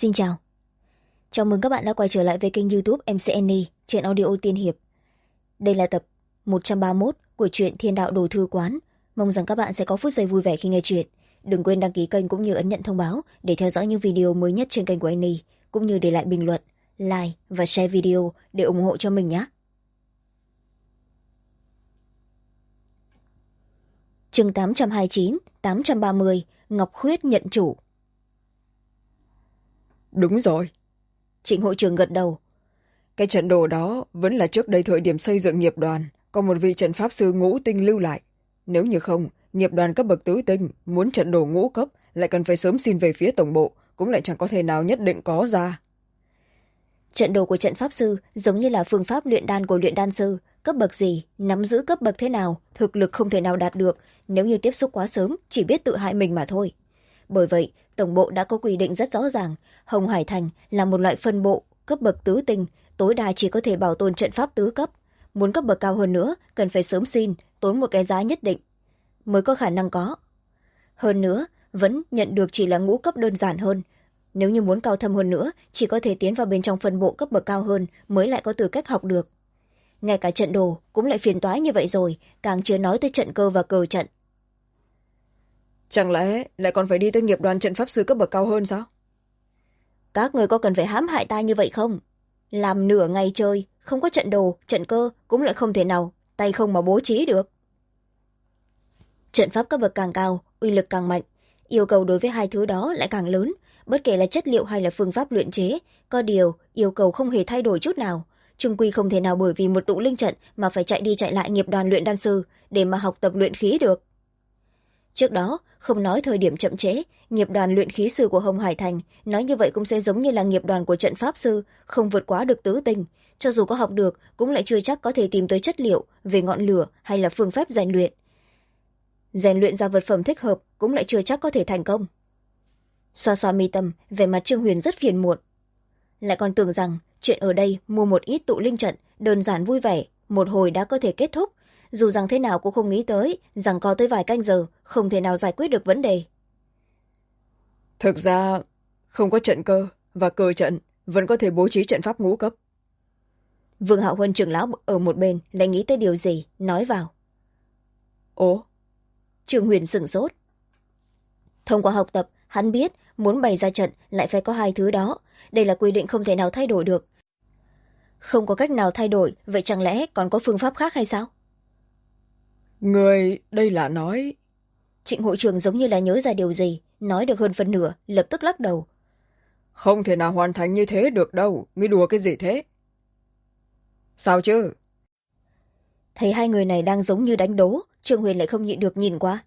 Xin chào. Chào mừng các bạn đã quay trở lại với kênh YouTube MC Annie, truyện audio tiên hiệp. Đây là tập 131 của truyện Thiên đạo đồ thư quán. Mong rằng các bạn sẽ có phút giây vui vẻ khi nghe truyện. Đừng quên đăng ký kênh cũng như ấn nhận thông báo để theo dõi những video mới nhất trên kênh của Annie, cũng như để lại bình luận, like và share video để ủng hộ cho mình nhé. Chương 829, 830, Ngọc Khuyết nhận chủ. Đúng rồi. Trịnh hội trưởng gật đầu. Cái trận đồ đó vẫn là trước đây thời điểm xây dựng nghiệp đoàn, có một vị trận pháp sư ngũ tinh lưu lại. Nếu như không, nghiệp đoàn cấp bậc tứ tinh muốn trận đồ ngũ cấp lại cần phải sớm xin về phía tổng bộ, cũng lại chẳng có thể nào nhất định có ra. Trận đồ của trận pháp sư giống như là phương pháp luyện đan của luyện đan sư, cấp bậc gì, nắm giữ cấp bậc thế nào, thực lực không thể nào đạt được, nếu như tiếp xúc quá sớm chỉ biết tự hại mình mà thôi. Bởi vậy, tổng bộ đã có quy định rất rõ ràng, Hồng Hải Thành là một loại phân bộ, cấp bậc tứ tinh, tối đa chỉ có thể bảo tồn trận pháp tứ cấp. Muốn cấp bậc cao hơn nữa, cần phải sớm xin, tốn một cái giá nhất định, mới có khả năng có. Hơn nữa, vẫn nhận được chỉ là ngũ cấp đơn giản hơn. Nếu như muốn cao thâm hơn nữa, chỉ có thể tiến vào bên trong phân bộ cấp bậc cao hơn mới lại có tư cách học được. Ngay cả trận đồ cũng lại phiền toái như vậy rồi, càng chưa nói tới trận cơ và cờ trận. Chẳng lẽ lại còn phải đi tới nghiệp đoàn trận pháp sư cấp bậc cao hơn sao? Các người có cần phải hãm hại ta như vậy không? Làm nửa ngày chơi, không có trận đồ, trận cơ cũng lại không thể nào, tay không mà bố trí được. Trận pháp cấp bậc càng cao, uy lực càng mạnh, yêu cầu đối với hai thứ đó lại càng lớn, bất kể là chất liệu hay là phương pháp luyện chế, có điều yêu cầu không hề thay đổi chút nào. Chung quy không thể nào bởi vì một tụ linh trận mà phải chạy đi chạy lại nghiệp đoàn luyện đan sư để mà học tập luyện khí được. Trước đó, không nói thời điểm chậm trễ, nghiệp đoàn luyện khí sư của Hồng Hải Thành nói như vậy cũng sẽ giống như là nghiệp đoàn của trận pháp sư, không vượt quá được tứ tinh. Cho dù có học được, cũng lại chưa chắc có thể tìm tới chất liệu về ngọn lửa hay là phương pháp rèn luyện. Rèn luyện ra vật phẩm thích hợp cũng lại chưa chắc có thể thành công. Xoa xoa mi tâm, vẻ mặt Trương Huyền rất phiền muộn. Lại còn tưởng rằng chuyện ở đây mua một ít tụ linh trận đơn giản vui vẻ, một hồi đã có thể kết thúc. Dù rằng thế nào cũng không nghĩ tới, rằng có tới vài canh giờ, không thể nào giải quyết được vấn đề. Thực ra, không có trận cơ và cờ trận vẫn có thể bố trí trận pháp ngũ cấp. Vương Hạo Huân trưởng lão ở một bên lại nghĩ tới điều gì, nói vào. Ồ? Trương Huyền sửng sốt. Thông qua học tập, hắn biết muốn bày ra trận lại phải có hai thứ đó. Đây là quy định không thể nào thay đổi được. Không có cách nào thay đổi, vậy chẳng lẽ còn có phương pháp khác hay sao? Người đây là nói... Trịnh hội trưởng giống như là nhớ ra điều gì, nói được hơn phần nửa, lập tức lắc đầu. Không thể nào hoàn thành như thế được đâu, ngươi đùa cái gì thế? Sao chứ? Thấy hai người này đang giống như đánh đố, Trương Huyền lại không nhịn được nhìn qua.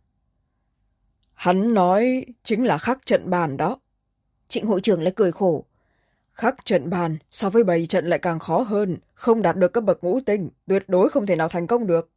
Hắn nói chính là khắc trận bàn đó. Trịnh hội trưởng lại cười khổ. Khắc trận bàn so với bày trận lại càng khó hơn, không đạt được cấp bậc ngũ tinh, tuyệt đối không thể nào thành công được.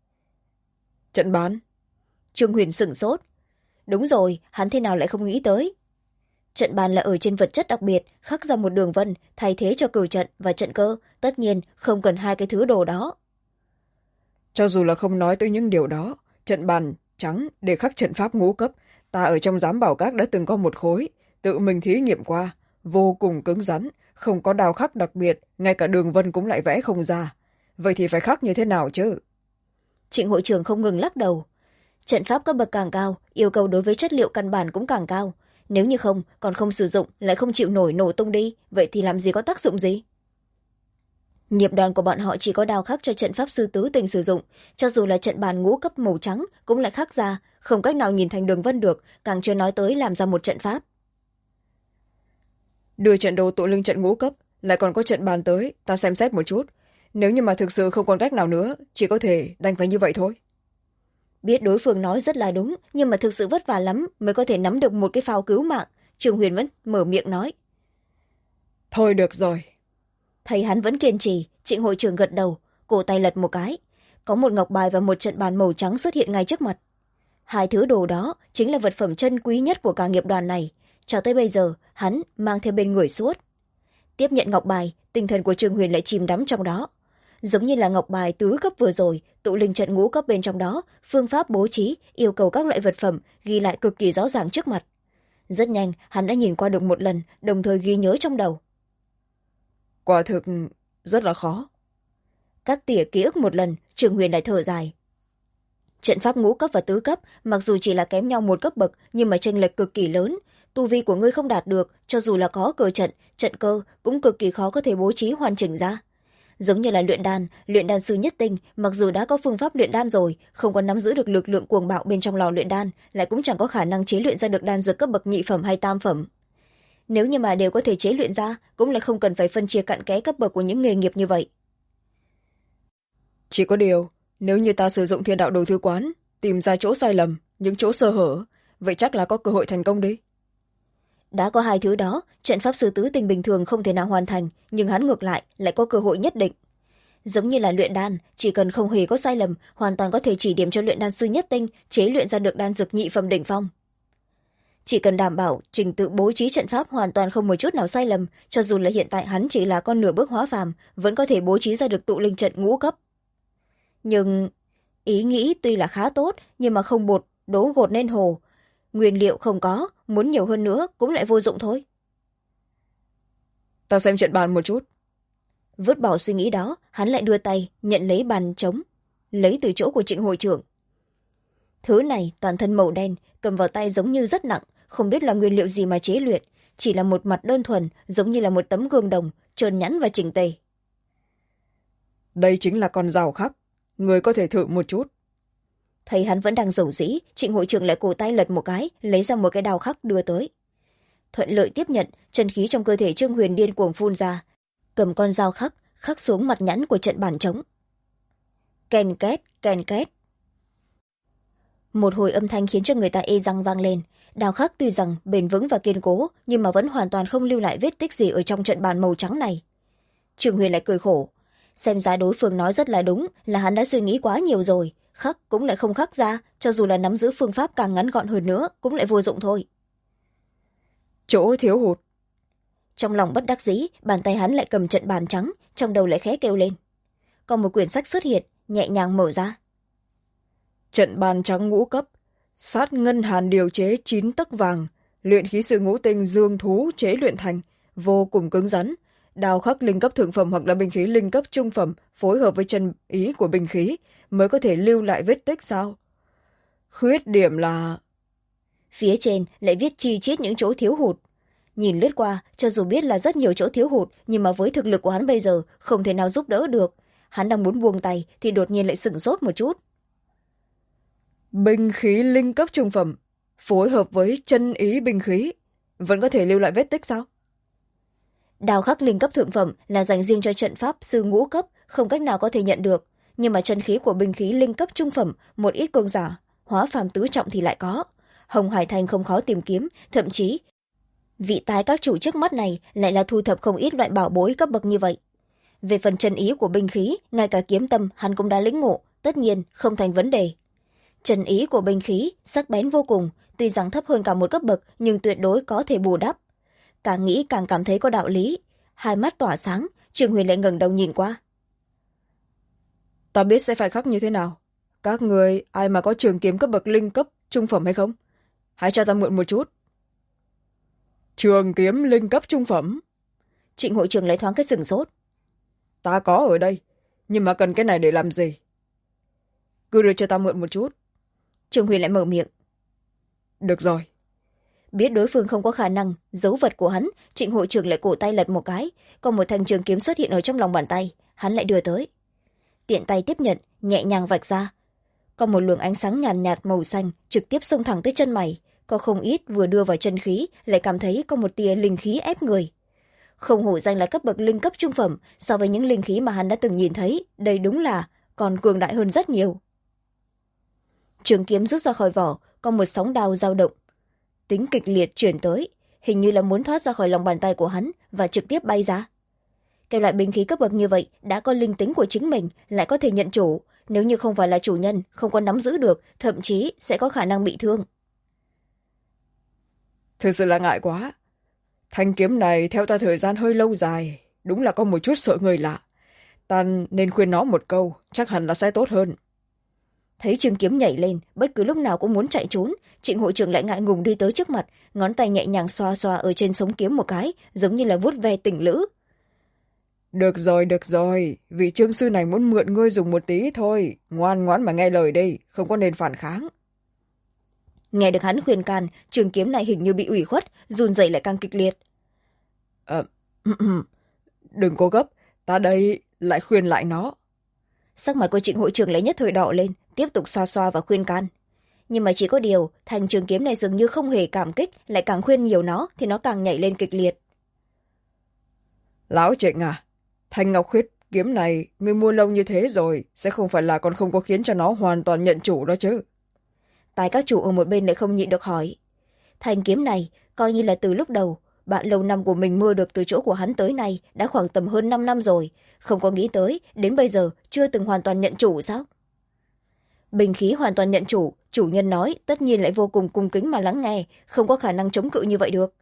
Trận bàn? Trương Huyền sửng sốt. Đúng rồi, hắn thế nào lại không nghĩ tới. Trận bàn là ở trên vật chất đặc biệt, khắc ra một đường vân, thay thế cho cửu trận và trận cơ, tất nhiên không cần hai cái thứ đồ đó. Cho dù là không nói tới những điều đó, trận bàn trắng để khắc trận pháp ngũ cấp, ta ở trong giám bảo các đã từng có một khối, tự mình thí nghiệm qua, vô cùng cứng rắn, không có đào khắc đặc biệt, ngay cả đường vân cũng lại vẽ không ra. Vậy thì phải khắc như thế nào chứ? Trịnh hội trưởng không ngừng lắc đầu. Trận pháp cấp bậc càng cao, yêu cầu đối với chất liệu căn bản cũng càng cao. Nếu như không, còn không sử dụng, lại không chịu nổi nổ tung đi, vậy thì làm gì có tác dụng gì? Nghiệp đoàn của bọn họ chỉ có đào khắc cho trận pháp sư tứ tinh sử dụng, cho dù là trận bàn ngũ cấp màu trắng cũng lại khắc ra, không cách nào nhìn thành đường vân được, càng chưa nói tới làm ra một trận pháp. Đưa trận đồ tụ linh trận ngũ cấp, lại còn có trận bàn tới, ta xem xét một chút. Nếu như mà thực sự không còn cách nào nữa, chỉ có thể đành phải như vậy thôi. Biết đối phương nói rất là đúng, nhưng mà thực sự vất vả lắm mới có thể nắm được một cái phao cứu mạng. Trương Huyền vẫn mở miệng nói. Thôi được rồi. Thấy hắn vẫn kiên trì, Trịnh hội trưởng gật đầu, cổ tay lật một cái. Có một ngọc bài và một trận bàn màu trắng xuất hiện ngay trước mặt. Hai thứ đồ đó chính là vật phẩm chân quý nhất của cả nghiệp đoàn này. Cho tới bây giờ, hắn mang theo bên người suốt. Tiếp nhận ngọc bài, tinh thần của Trương Huyền lại chìm đắm trong đó. Giống như là ngọc bài tứ cấp vừa rồi, tụ linh trận ngũ cấp bên trong đó, phương pháp bố trí, yêu cầu các loại vật phẩm ghi lại cực kỳ rõ ràng trước mặt. Rất nhanh hắn đã nhìn qua được một lần, đồng thời ghi nhớ trong đầu. Quả thực rất là khó. Cắt tỉa ký ức một lần, Trường Huyền lại thở dài. Trận pháp ngũ cấp và tứ cấp mặc dù chỉ là kém nhau một cấp bậc, nhưng mà chênh lệch cực kỳ lớn. Tu vi của ngươi không đạt được, cho dù là có cơ trận, trận cơ cũng cực kỳ khó có thể bố trí hoàn chỉnh ra. Giống như là luyện đan sư nhất tinh, mặc dù đã có phương pháp luyện đan rồi, không có nắm giữ được lực lượng cuồng bạo bên trong lò luyện đan, lại cũng chẳng có khả năng chế luyện ra được đan dược cấp bậc nhị phẩm hay tam phẩm. Nếu như mà đều có thể chế luyện ra, cũng lại không cần phải phân chia cặn kẽ cấp bậc của những nghề nghiệp như vậy. Chỉ có điều, nếu như ta sử dụng thiên đạo đồ thư quán, tìm ra chỗ sai lầm, những chỗ sơ hở, vậy chắc là có cơ hội thành công đi. Đã có hai thứ đó, trận pháp sư tứ tinh bình thường không thể nào hoàn thành, nhưng hắn ngược lại có cơ hội nhất định. Giống như là luyện đan, chỉ cần không hề có sai lầm, hoàn toàn có thể chỉ điểm cho luyện đan sư nhất tinh chế luyện ra được đan dược nhị phẩm đỉnh phong. Chỉ cần đảm bảo trình tự bố trí trận pháp hoàn toàn không một chút nào sai lầm, cho dù là hiện tại hắn chỉ là con nửa bước hóa phàm, vẫn có thể bố trí ra được tụ linh trận ngũ cấp. Nhưng ý nghĩ tuy là khá tốt, nhưng mà không bột đố gột nên hồ, nguyên liệu không có, muốn nhiều hơn nữa cũng lại vô dụng thôi. Ta xem trận bàn một chút. Vứt bỏ suy nghĩ đó, hắn lại đưa tay nhận lấy bàn trống, lấy từ chỗ của Trịnh hội trưởng. Thứ này toàn thân màu đen, cầm vào tay giống như rất nặng, không biết là nguyên liệu gì mà chế luyện, chỉ là một mặt đơn thuần, giống như là một tấm gương đồng, trơn nhẵn và chỉnh tề. Đây chính là con rào khắc, người có thể thử một chút. Thấy hắn vẫn đang rầu rĩ, Trịnh hội trưởng lại cổ tay lật một cái, lấy ra một cái đao khắc đưa tới. Thuận lợi tiếp nhận, chân khí trong cơ thể Trương Huyền điên cuồng phun ra, cầm con dao khắc, khắc xuống mặt nhẵn của trận bàn trống. Ken két, ken két. Một hồi âm thanh khiến cho người ta ê răng vang lên. Đao khắc tuy rằng bền vững và kiên cố, nhưng mà vẫn hoàn toàn không lưu lại vết tích gì ở trong trận bàn màu trắng này. Trương Huyền lại cười khổ. Xem ra đối phương nói rất là đúng, là hắn đã suy nghĩ quá nhiều rồi. Khắc cũng lại không khắc ra, cho dù là nắm giữ phương pháp càng ngắn gọn hơn nữa, cũng lại vô dụng thôi. Chỗ thiếu hụt. Trong lòng bất đắc dĩ, bàn tay hắn lại cầm trận bàn trắng, trong đầu lại khẽ kêu lên. Còn một quyển sách xuất hiện, nhẹ nhàng mở ra. Trận bàn trắng ngũ cấp, sát ngân hàn điều chế 9 tấc vàng, luyện khí sư ngũ tinh dương thú chế luyện thành, vô cùng cứng rắn. Đao khắc linh cấp thượng phẩm hoặc là binh khí linh cấp trung phẩm phối hợp với chân ý của binh khí mới có thể lưu lại vết tích sao? Khuyết điểm là... Phía trên lại viết chi chít những chỗ thiếu hụt. Nhìn lướt qua, cho dù biết là rất nhiều chỗ thiếu hụt, nhưng mà với thực lực của hắn bây giờ, không thể nào giúp đỡ được. Hắn đang muốn buông tay, thì đột nhiên lại sửng sốt một chút. Binh khí linh cấp trung phẩm, phối hợp với chân ý binh khí, vẫn có thể lưu lại vết tích sao? Đao khắc linh cấp thượng phẩm là dành riêng cho trận pháp sư ngũ cấp, không cách nào có thể nhận được. Nhưng mà chân khí của binh khí linh cấp trung phẩm, một ít cường giả, hóa phàm tứ trọng thì lại có. Hồng Hải Thành không khó tìm kiếm, thậm chí vị tái các chủ trước mắt này lại là thu thập không ít loại bảo bối cấp bậc như vậy. Về phần chân ý của binh khí, ngay cả kiếm tâm hắn cũng đã lĩnh ngộ, tất nhiên không thành vấn đề. Chân ý của binh khí sắc bén vô cùng, tuy rằng thấp hơn cả một cấp bậc nhưng tuyệt đối có thể bù đắp. Càng nghĩ càng cảm thấy có đạo lý, hai mắt tỏa sáng, Trường Huyền lại ngẩng đầu nhìn qua. Ta biết sẽ phải khắc như thế nào. Các người ai mà có trường kiếm cấp bậc linh cấp trung phẩm hay không? Hãy cho ta mượn một chút. Trường kiếm linh cấp trung phẩm. Trịnh hội trưởng lấy thoáng cái sửng sốt. Ta có ở đây, nhưng mà cần cái này để làm gì? Cứ đưa cho ta mượn một chút. Trường Huyền lại mở miệng. Được rồi. Biết đối phương không có khả năng giấu vật của hắn, Trịnh hội trưởng lại cổ tay lật một cái, còn một thanh trường kiếm xuất hiện ở trong lòng bàn tay, hắn lại đưa tới. Tiện tay tiếp nhận, nhẹ nhàng vạch ra. Còn một luồng ánh sáng nhàn nhạt màu xanh trực tiếp xông thẳng tới chân mày, có không ít vừa đưa vào chân khí lại cảm thấy có một tia linh khí ép người. Không hổ danh là cấp bậc linh cấp trung phẩm, so với những linh khí mà hắn đã từng nhìn thấy, đây đúng là còn cường đại hơn rất nhiều. Trường kiếm rút ra khỏi vỏ, còn một sóng đao dao động, tính kịch liệt chuyển tới, hình như là muốn thoát ra khỏi lòng bàn tay của hắn và trực tiếp bay ra. Cái loại binh khí cấp bậc như vậy đã có linh tính của chính mình, lại có thể nhận chủ, nếu như không phải là chủ nhân, không có nắm giữ được, thậm chí sẽ có khả năng bị thương. Thực sự là ngại quá. Thanh kiếm này theo ta thời gian hơi lâu dài, đúng là có một chút sợ người lạ. Ta nên khuyên nó một câu, chắc hẳn là sẽ tốt hơn. thấy trường kiếm nhảy lên bất cứ lúc nào cũng muốn chạy trốn, Trịnh hội trưởng lại ngại ngùng đi tới trước mặt, ngón tay nhẹ nhàng xoa xoa ở trên sống kiếm một cái, giống như là vuốt ve tình lữ. Được rồi, vị trương sư này muốn mượn ngươi dùng một tí thôi, ngoan ngoãn mà nghe lời đi, không có nên phản kháng. Nghe được hắn khuyên can, trường kiếm này hình như bị ủy khuất, run rẩy lại càng kịch liệt. Đừng có gấp, ta đây lại khuyên lại nó. Sắc mặt của Trịnh hội trưởng lại nhất thời đỏ lên, tiếp tục xoa xoa và khuyên can. Nhưng mà chỉ có điều, thanh trường kiếm này dường như không hề cảm kích, lại càng khuyên nhiều nó thì nó càng nhảy lên kịch liệt. Lão Trịnh à, thanh ngọc khuyết kiếm này ngươi mua lâu như thế rồi, sẽ không phải là còn không có khiến cho nó hoàn toàn nhận chủ đó chứ? Tài các chủ ở một bên lại không nhịn được hỏi. Thanh kiếm này coi như là từ lúc đầu bạn lâu năm của mình mua được từ chỗ của hắn tới nay đã khoảng tầm hơn 5 năm rồi, không có nghĩ tới đến bây giờ chưa từng hoàn toàn nhận chủ sao? Bình khí hoàn toàn nhận chủ, chủ nhân nói tất nhiên lại vô cùng cung kính mà lắng nghe, không có khả năng chống cự như vậy được.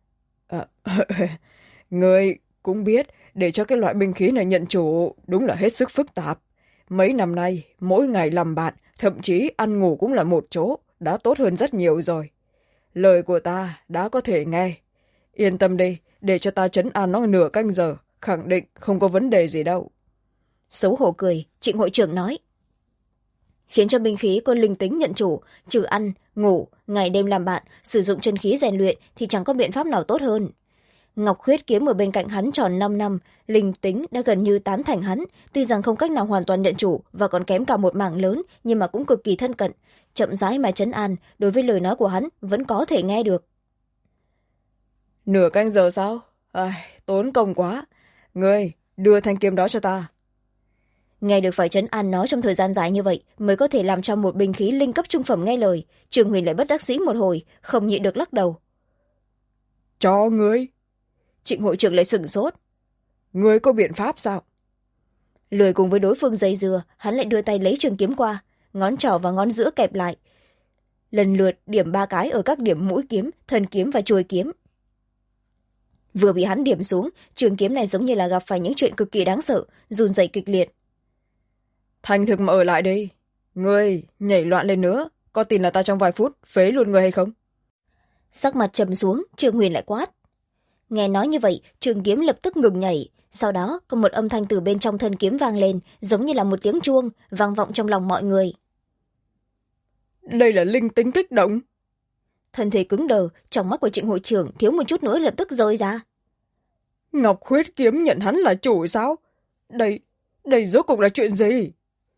Ngươi cũng biết, để cho cái loại binh khí này nhận chủ đúng là hết sức phức tạp. Mấy năm nay mỗi ngày làm bạn, thậm chí ăn ngủ cũng là một chỗ, đã tốt hơn rất nhiều rồi. Lời của ta đã có thể nghe. Yên tâm đi, để cho ta trấn an nó nửa canh giờ, khẳng định không có vấn đề gì đâu. Xấu hổ cười, Trịnh hội trưởng nói. Khiến cho binh khí có linh tính nhận chủ, trừ ăn, ngủ, ngày đêm làm bạn, sử dụng chân khí rèn luyện thì chẳng có biện pháp nào tốt hơn. Ngọc khuyết kiếm ở bên cạnh hắn tròn 5 năm, linh tính đã gần như tán thành hắn, tuy rằng không cách nào hoàn toàn nhận chủ và còn kém cả một mảng lớn, nhưng mà cũng cực kỳ thân cận. Chậm rãi mà trấn an, đối với lời nói của hắn vẫn có thể nghe được. Nửa canh giờ sao? Tốn công quá. Ngươi, đưa thanh kiếm đó cho ta. Nghe được phải trấn an nó trong thời gian dài như vậy mới có thể làm cho một binh khí linh cấp trung phẩm nghe lời, Trường Huyền lại bất đắc dĩ một hồi, không nhịn được lắc đầu. Cho ngươi. Trịnh hội trưởng lại sửng sốt. Ngươi có biện pháp sao? Lười cùng với đối phương dây dưa, hắn lại đưa tay lấy trường kiếm qua, ngón trỏ và ngón giữa kẹp lại, lần lượt điểm 3 cái ở các điểm mũi kiếm, thân kiếm và chuôi kiếm. Vừa bị hắn điểm xuống, trường kiếm này giống như là gặp phải những chuyện cực kỳ đáng sợ, run rẩy kịch liệt. Thành thực mà ở lại đi. Ngươi nhảy loạn lên nữa, có tin là ta trong vài phút phế luôn ngươi hay không? Sắc mặt trầm xuống, Trường Huyền lại quát. Nghe nói như vậy, trường kiếm lập tức ngừng nhảy, sau đó có một âm thanh từ bên trong thân kiếm vang lên, giống như là một tiếng chuông vang vọng trong lòng mọi người. Đây là linh tính kích động. Thân thể cứng đờ, trong mắt của Trịnh hội trưởng thiếu một chút nữa lập tức rơi ra. Ngọc khuyết kiếm nhận hắn là chủ sao? Đây rốt cuộc là chuyện gì?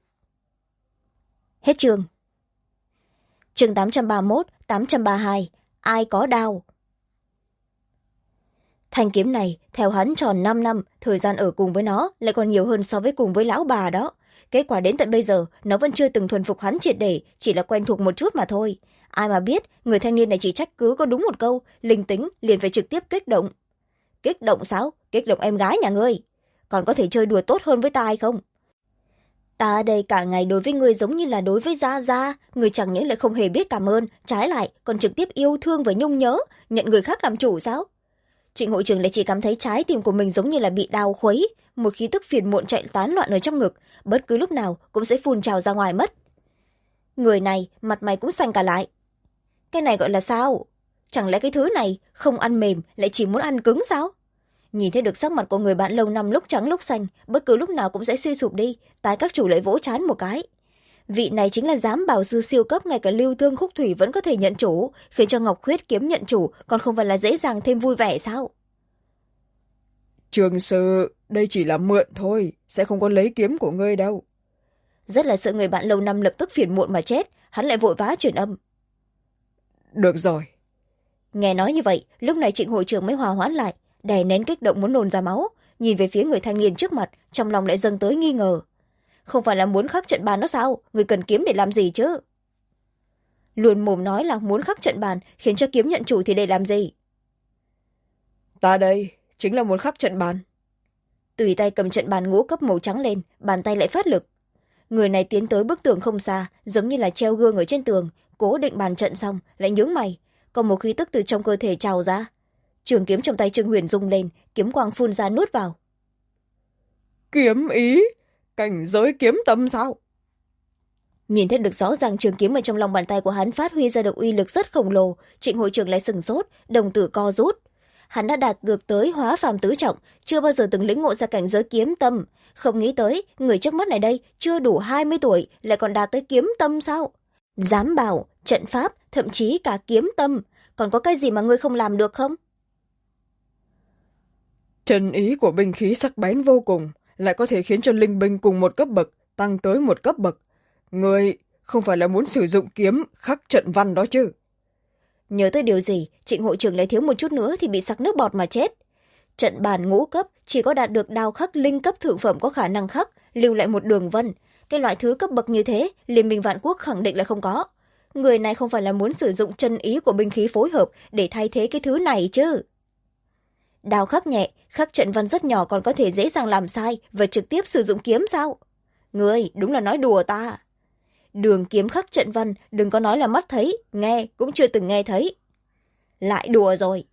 Hết chương. Chương 831, 832. Ai có đao? Thanh kiếm này, theo hắn tròn 5 năm, thời gian ở cùng với nó lại còn nhiều hơn so với cùng với lão bà đó. Kết quả đến tận bây giờ, nó vẫn chưa từng thuần phục hắn triệt để, chỉ là quen thuộc một chút mà thôi. Ai mà biết, người thanh niên này chỉ trách cứ có đúng một câu, linh tính liền phải trực tiếp kích động. Kích động sao? Kích động em gái nhà ngươi. Còn có thể chơi đùa tốt hơn với ta hay không? Ta đây cả ngày đối với ngươi giống như là đối với Gia Gia, ngươi chẳng những lại không hề biết cảm ơn, trái lại còn trực tiếp yêu thương và nhung nhớ, nhận người khác làm chủ sao? Trịnh hội trưởng lại chỉ cảm thấy trái tim của mình giống như là bị đau khuấy, một khí tức phiền muộn chạy tán loạn ở trong ngực, bất cứ lúc nào cũng sẽ phun trào ra ngoài mất. Người này mặt mày cũng xanh cả lại. Cái này gọi là sao? Chẳng lẽ cái thứ này không ăn mềm lại chỉ muốn ăn cứng sao? Nhìn thấy được sắc mặt của người bạn lâu năm lúc trắng lúc xanh, bất cứ lúc nào cũng sẽ suy sụp đi, tái các chủ lại vỗ trán một cái. Vị này chính là giám bảo sư siêu cấp, ngay cả lưu thương khúc thủy vẫn có thể nhận chủ, khiến cho Ngọc Khuyết kiếm nhận chủ còn không phải là dễ dàng thêm vui vẻ sao? Trường sư, đây chỉ là mượn thôi, sẽ không có lấy kiếm của ngươi đâu. Rất là sợ người bạn lâu năm lập tức phiền muộn mà chết, hắn lại vội vã truyền âm. Được rồi. Nghe nói như vậy, lúc này Trịnh hội trưởng mới hòa hoãn lại, đè nén kích động muốn nôn ra máu, nhìn về phía người thanh niên trước mặt, trong lòng lại dâng tới nghi ngờ. Không phải là muốn khắc trận bàn đó sao? Người cần kiếm để làm gì chứ? Luôn mồm nói là muốn khắc trận bàn, khiến cho kiếm nhận chủ thì để làm gì? Ta đây chính là muốn khắc trận bàn. Tùy tay cầm trận bàn ngũ cấp màu trắng lên, bàn tay lại phát lực. Người này tiến tới bức tường không xa, giống như là treo gương ở trên tường, cố định bàn trận xong lại nhướng mày, còn một khí tức từ trong cơ thể trào ra. Trường kiếm trong tay Trương Huyền rung lên, kiếm quang phun ra nuốt vào. Kiếm ý, cảnh giới kiếm tâm sao? Nhìn thấy được rõ ràng trường kiếm ở trong lòng bàn tay của hắn phát huy ra được uy lực rất khổng lồ, Trịnh hội trưởng lại sừng sốt, đồng tử co rút. Hắn đã đạt được tới hóa phàm tứ trọng, chưa bao giờ từng lĩnh ngộ ra cảnh giới kiếm tâm. Không nghĩ tới, người trước mắt này đây chưa đủ 20 tuổi lại còn đạt tới kiếm tâm sao? Giám bảo, trận pháp, thậm chí cả kiếm tâm. Còn có cái gì mà ngươi không làm được không? Chân ý của binh khí sắc bén vô cùng, lại có thể khiến cho linh binh cùng một cấp bậc tăng tới một cấp bậc. Ngươi không phải là muốn sử dụng kiếm khắc trận văn đó chứ? Nhớ tới điều gì, Trịnh hội trưởng lại thiếu một chút nữa thì bị sặc nước bọt mà chết. Trận bàn ngũ cấp chỉ có đạt được đao khắc linh cấp thượng phẩm có khả năng khắc, lưu lại một đường vân. Cái loại thứ cấp bậc như thế, Liên minh Vạn Quốc khẳng định là không có. Người này không phải là muốn sử dụng chân ý của binh khí phối hợp để thay thế cái thứ này chứ? Đao khắc nhẹ, khắc trận văn rất nhỏ còn có thể dễ dàng làm sai và trực tiếp sử dụng kiếm sao? Ngươi đúng là nói đùa ta. Đường kiếm khắc trận văn đừng có nói là mắt thấy, nghe cũng chưa từng nghe thấy. Lại đùa rồi.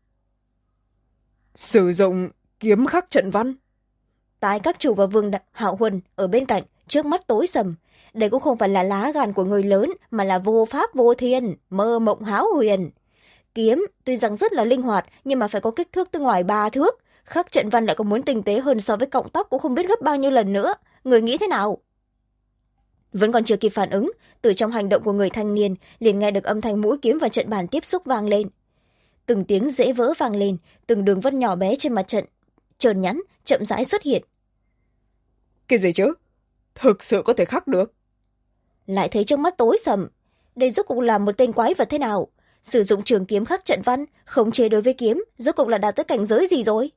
Sử dụng kiếm khắc trận văn? Tai các chủ và Vương Hạo Huân ở bên cạnh, trước mắt tối sầm. Đây cũng không phải là lá gan của người lớn mà là vô pháp vô thiên, mơ mộng hão huyền. Kiếm tuy rằng rất là linh hoạt nhưng mà phải có kích thước tới ngoài 3 thước. Khắc trận văn lại còn muốn tinh tế hơn so với cọng tóc cũng không biết gấp bao nhiêu lần nữa. Người nghĩ thế nào? Vẫn còn chưa kịp phản ứng, từ trong hành động của người thanh niên liền nghe được âm thanh mũi kiếm và trận bàn tiếp xúc vang lên. Từng tiếng dễ vỡ vang lên, từng đường vân nhỏ bé trên mặt trận trơn nhẵn chậm rãi xuất hiện. Cái gì chứ? Thực sự có thể khắc được? Lại thấy trước mắt tối sầm. Đây rốt cuộc là một tên quái vật thế nào? Sử dụng trường kiếm khắc trận văn, khống chế đối với kiếm, rốt cuộc là đạt tới cảnh giới gì rồi?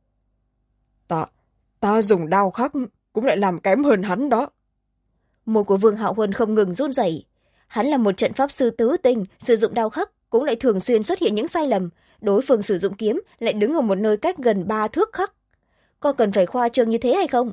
Ta dùng đao khắc cũng lại làm kém hơn hắn đó. Môi của Vương Hạo Huân không ngừng run rẩy. Hắn là một trận pháp sư tứ tinh, sử dụng đao khắc cũng lại thường xuyên xuất hiện những sai lầm. Đối phương sử dụng kiếm lại đứng ở một nơi cách gần 3 thước khắc. Có cần phải khoa trương như thế hay không?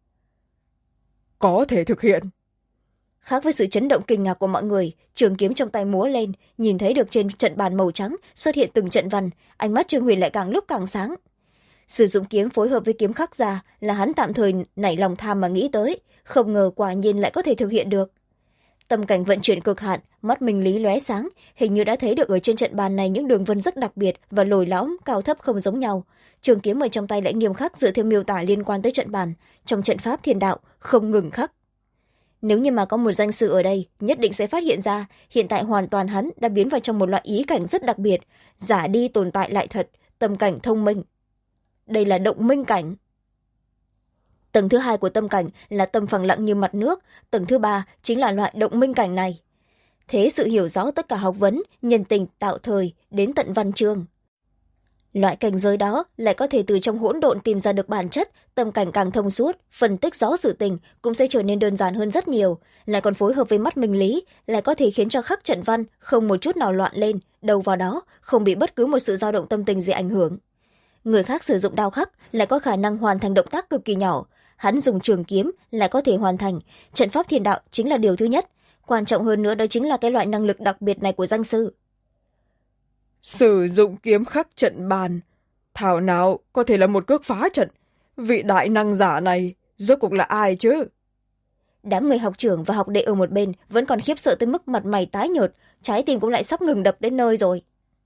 Có thể thực hiện. Khác với sự chấn động kinh ngạc của mọi người, trường kiếm trong tay múa lên, nhìn thấy được trên trận bàn màu trắng xuất hiện từng trận văn, ánh mắt Trương Huyền lại càng lúc càng sáng. Sử dụng kiếm phối hợp với kiếm khắc ra là hắn tạm thời nảy lòng tham mà nghĩ tới, không ngờ quả nhiên lại có thể thực hiện được. Tâm cảnh vận chuyển cực hạn, mắt mình lý lóe sáng, hình như đã thấy được ở trên trận bàn này những đường vân rất đặc biệt và lồi lõm, cao thấp không giống nhau. Trường kiếm ở trong tay lại nghiêm khắc dựa theo miêu tả liên quan tới trận bàn, trong trận pháp thiên đạo không ngừng khắc. Nếu như mà có một danh sư ở đây, nhất định sẽ phát hiện ra hiện tại hoàn toàn hắn đã biến vào trong một loại ý cảnh rất đặc biệt, giả đi tồn tại lại thật, tâm cảnh thông minh. Đây là động minh cảnh. Tầng thứ 2 của tâm cảnh là tâm phẳng lặng như mặt nước, tầng thứ 3 chính là loại động minh cảnh này. Thế sự hiểu rõ tất cả học vấn, nhân tình tạo thời, đến tận văn chương. Loại cảnh giới đó lại có thể từ trong hỗn độn tìm ra được bản chất, tâm cảnh càng thông suốt, phân tích rõ sự tình cũng sẽ trở nên đơn giản hơn rất nhiều, lại còn phối hợp với mắt minh lý, lại có thể khiến cho khắc trận văn không một chút nào loạn lên, đầu vào đó, không bị bất cứ một sự dao động tâm tình gì ảnh hưởng. Người khác sử dụng đao khắc lại có khả năng hoàn thành động tác cực kỳ nhỏ, hắn dùng trường kiếm lại có thể hoàn thành, trận pháp thiên đạo chính là điều thứ nhất, quan trọng hơn nữa đó chính là cái loại năng lực đặc biệt này của danh sư. Sử dụng kiếm khắc trận bàn, thảo nào có thể là một cước phá trận. Vị đại năng giả này rốt cuộc là ai chứ? Đám người học trưởng và học đệ ở một bên vẫn còn khiếp sợ tới mức mặt mày tái nhợt, trái tim cũng lại sắp ngừng đập đến nơi rồi.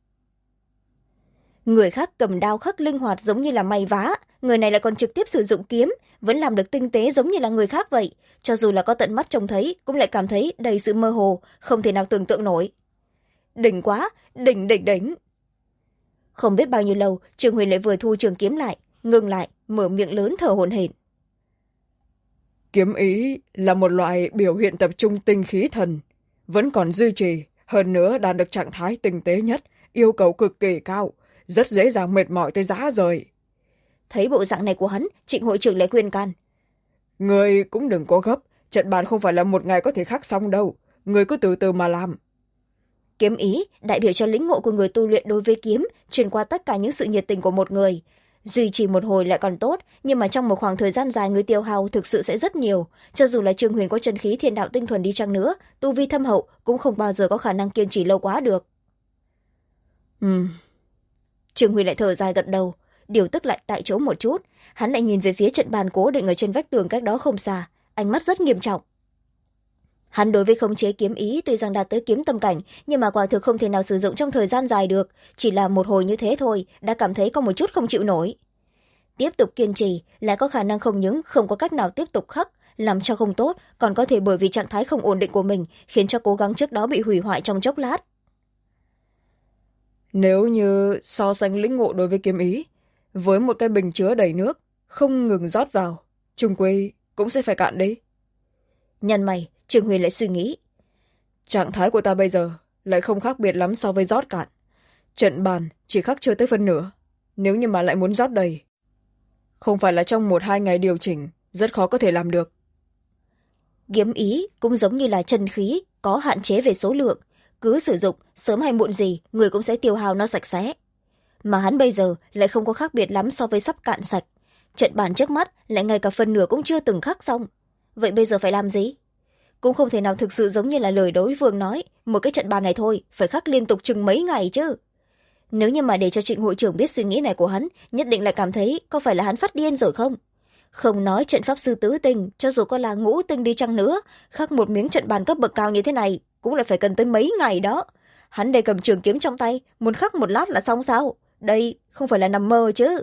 Người khác cầm đao khắc linh hoạt giống như là may vá, người này lại còn trực tiếp sử dụng kiếm, vẫn làm được tinh tế giống như là người khác vậy. Cho dù là có tận mắt trông thấy, cũng lại cảm thấy đầy sự mơ hồ, không thể nào tưởng tượng nổi. Đỉnh quá, đỉnh. Không biết bao nhiêu lâu, Trương Huyền lại vừa thu trường kiếm lại, ngừng lại, mở miệng lớn thở hổn hển. Kiếm ý là một loại biểu hiện tập trung tinh khí thần, vẫn còn duy trì, hơn nữa đạt được trạng thái tinh tế nhất, yêu cầu cực kỳ cao, rất dễ dàng mệt mỏi tới rã rời. Thấy bộ dạng này của hắn, Trịnh hội trưởng lại khuyên can. Người cũng đừng có gấp, trận bàn không phải là một ngày có thể khắc xong đâu, người cứ từ từ mà làm. Kiếm ý đại biểu cho lĩnh ngộ của người tu luyện đối với kiếm, truyền qua tất cả những sự nhiệt tình của một người. Duy trì một hồi lại còn tốt, nhưng mà trong một khoảng thời gian dài người tiêu hao thực sự sẽ rất nhiều. Cho dù là Trương Huyền có chân khí thiên đạo tinh thuần đi chăng nữa, tu vi thâm hậu cũng không bao giờ có khả năng kiên trì lâu quá được. Trương Huyền lại thở dài gật đầu, điều tức lại tại chỗ một chút, hắn lại nhìn về phía trận bàn cố định ở trên vách tường cách đó không xa, ánh mắt rất nghiêm trọng. Hắn đối với khống chế kiếm ý tuy rằng đạt tới kiếm tâm cảnh, nhưng mà quả thực không thể nào sử dụng trong thời gian dài được, chỉ là một hồi như thế thôi đã cảm thấy có một chút không chịu nổi. Tiếp tục kiên trì lại có khả năng không những không có cách nào tiếp tục khắc, làm cho không tốt, còn có thể bởi vì trạng thái không ổn định của mình khiến cho cố gắng trước đó bị hủy hoại trong chốc lát. Nếu như so sánh lĩnh ngộ đối với kiếm ý với một cái bình chứa đầy nước không ngừng rót vào, chung quy cũng sẽ phải cạn đi. Nhăn mày, Trương Huyền lại suy nghĩ. Trạng thái của ta bây giờ lại không khác biệt lắm so với rót cạn. Trận bàn chỉ khắc chưa tới phân nửa, nếu như mà lại muốn rót đầy, không phải là trong 1-2 ngày điều chỉnh, rất khó có thể làm được. Kiếm ý cũng giống như là chân khí, có hạn chế về số lượng, cứ sử dụng sớm hay muộn gì người cũng sẽ tiêu hao nó sạch sẽ. Mà hắn bây giờ lại không có khác biệt lắm so với sắp cạn sạch, trận bàn trước mắt lại ngay cả phân nửa cũng chưa từng khắc xong. Vậy bây giờ phải làm gì? Cũng không thể nào thực sự giống như là lời đối phương nói, một cái trận bàn này thôi phải khắc liên tục chừng mấy ngày chứ. Nếu như mà để cho Trịnh hội trưởng biết suy nghĩ này của hắn, nhất định lại cảm thấy có phải là hắn phát điên rồi không. Không nói trận pháp sư tứ tinh, cho dù có là ngũ tinh đi chăng nữa, khắc một miếng trận bàn cấp bậc cao như thế này cũng lại phải cần tới mấy ngày đó. Hắn đây cầm trường kiếm trong tay, muốn khắc một lát là xong sao? Đây không phải là nằm mơ chứ.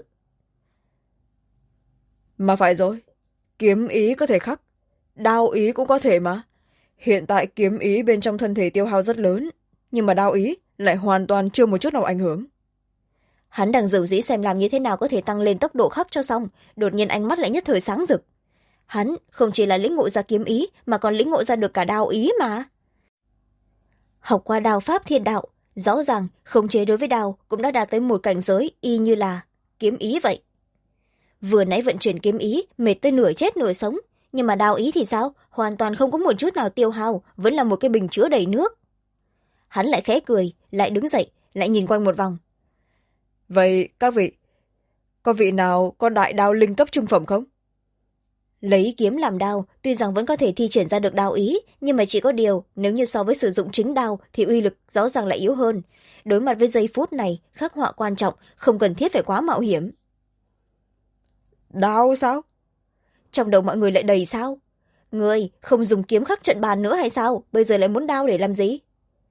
Mà phải rồi, kiếm ý có thể khắc, đao ý cũng có thể mà. Hiện tại kiếm ý bên trong thân thể tiêu hao rất lớn, nhưng mà đao ý lại hoàn toàn chưa một chút nào ảnh hưởng. Hắn đang dầu dĩ xem làm như thế nào có thể tăng lên tốc độ khắc cho xong, đột nhiên ánh mắt lại nhất thời sáng rực. Hắn không chỉ là lĩnh ngộ ra kiếm ý mà còn lĩnh ngộ ra được cả đao ý mà. Học qua đao pháp thiên đạo, rõ ràng khống chế đối với đao cũng đã đạt tới một cảnh giới y như là kiếm ý vậy. Vừa nãy vận chuyển kiếm ý mệt tới nửa chết nửa sống, nhưng mà đao ý thì sao? Hoàn toàn không có một chút nào tiêu hao, vẫn là một cái bình chứa đầy nước. Hắn lại khẽ cười, lại đứng dậy, lại nhìn quanh một vòng. Vậy các vị, có vị nào có đại đao linh cấp trung phẩm không? Lấy kiếm làm đao, tuy rằng vẫn có thể thi triển ra được đao ý, nhưng mà chỉ có điều, nếu như so với sử dụng chính đao thì uy lực rõ ràng lại yếu hơn. Đối mặt với giây phút này, khắc họa quan trọng, không cần thiết phải quá mạo hiểm. Đao sao? Trong đầu mọi người lại đầy sao? Người không dùng kiếm khắc trận bàn nữa hay sao? Bây giờ lại muốn đao để làm gì?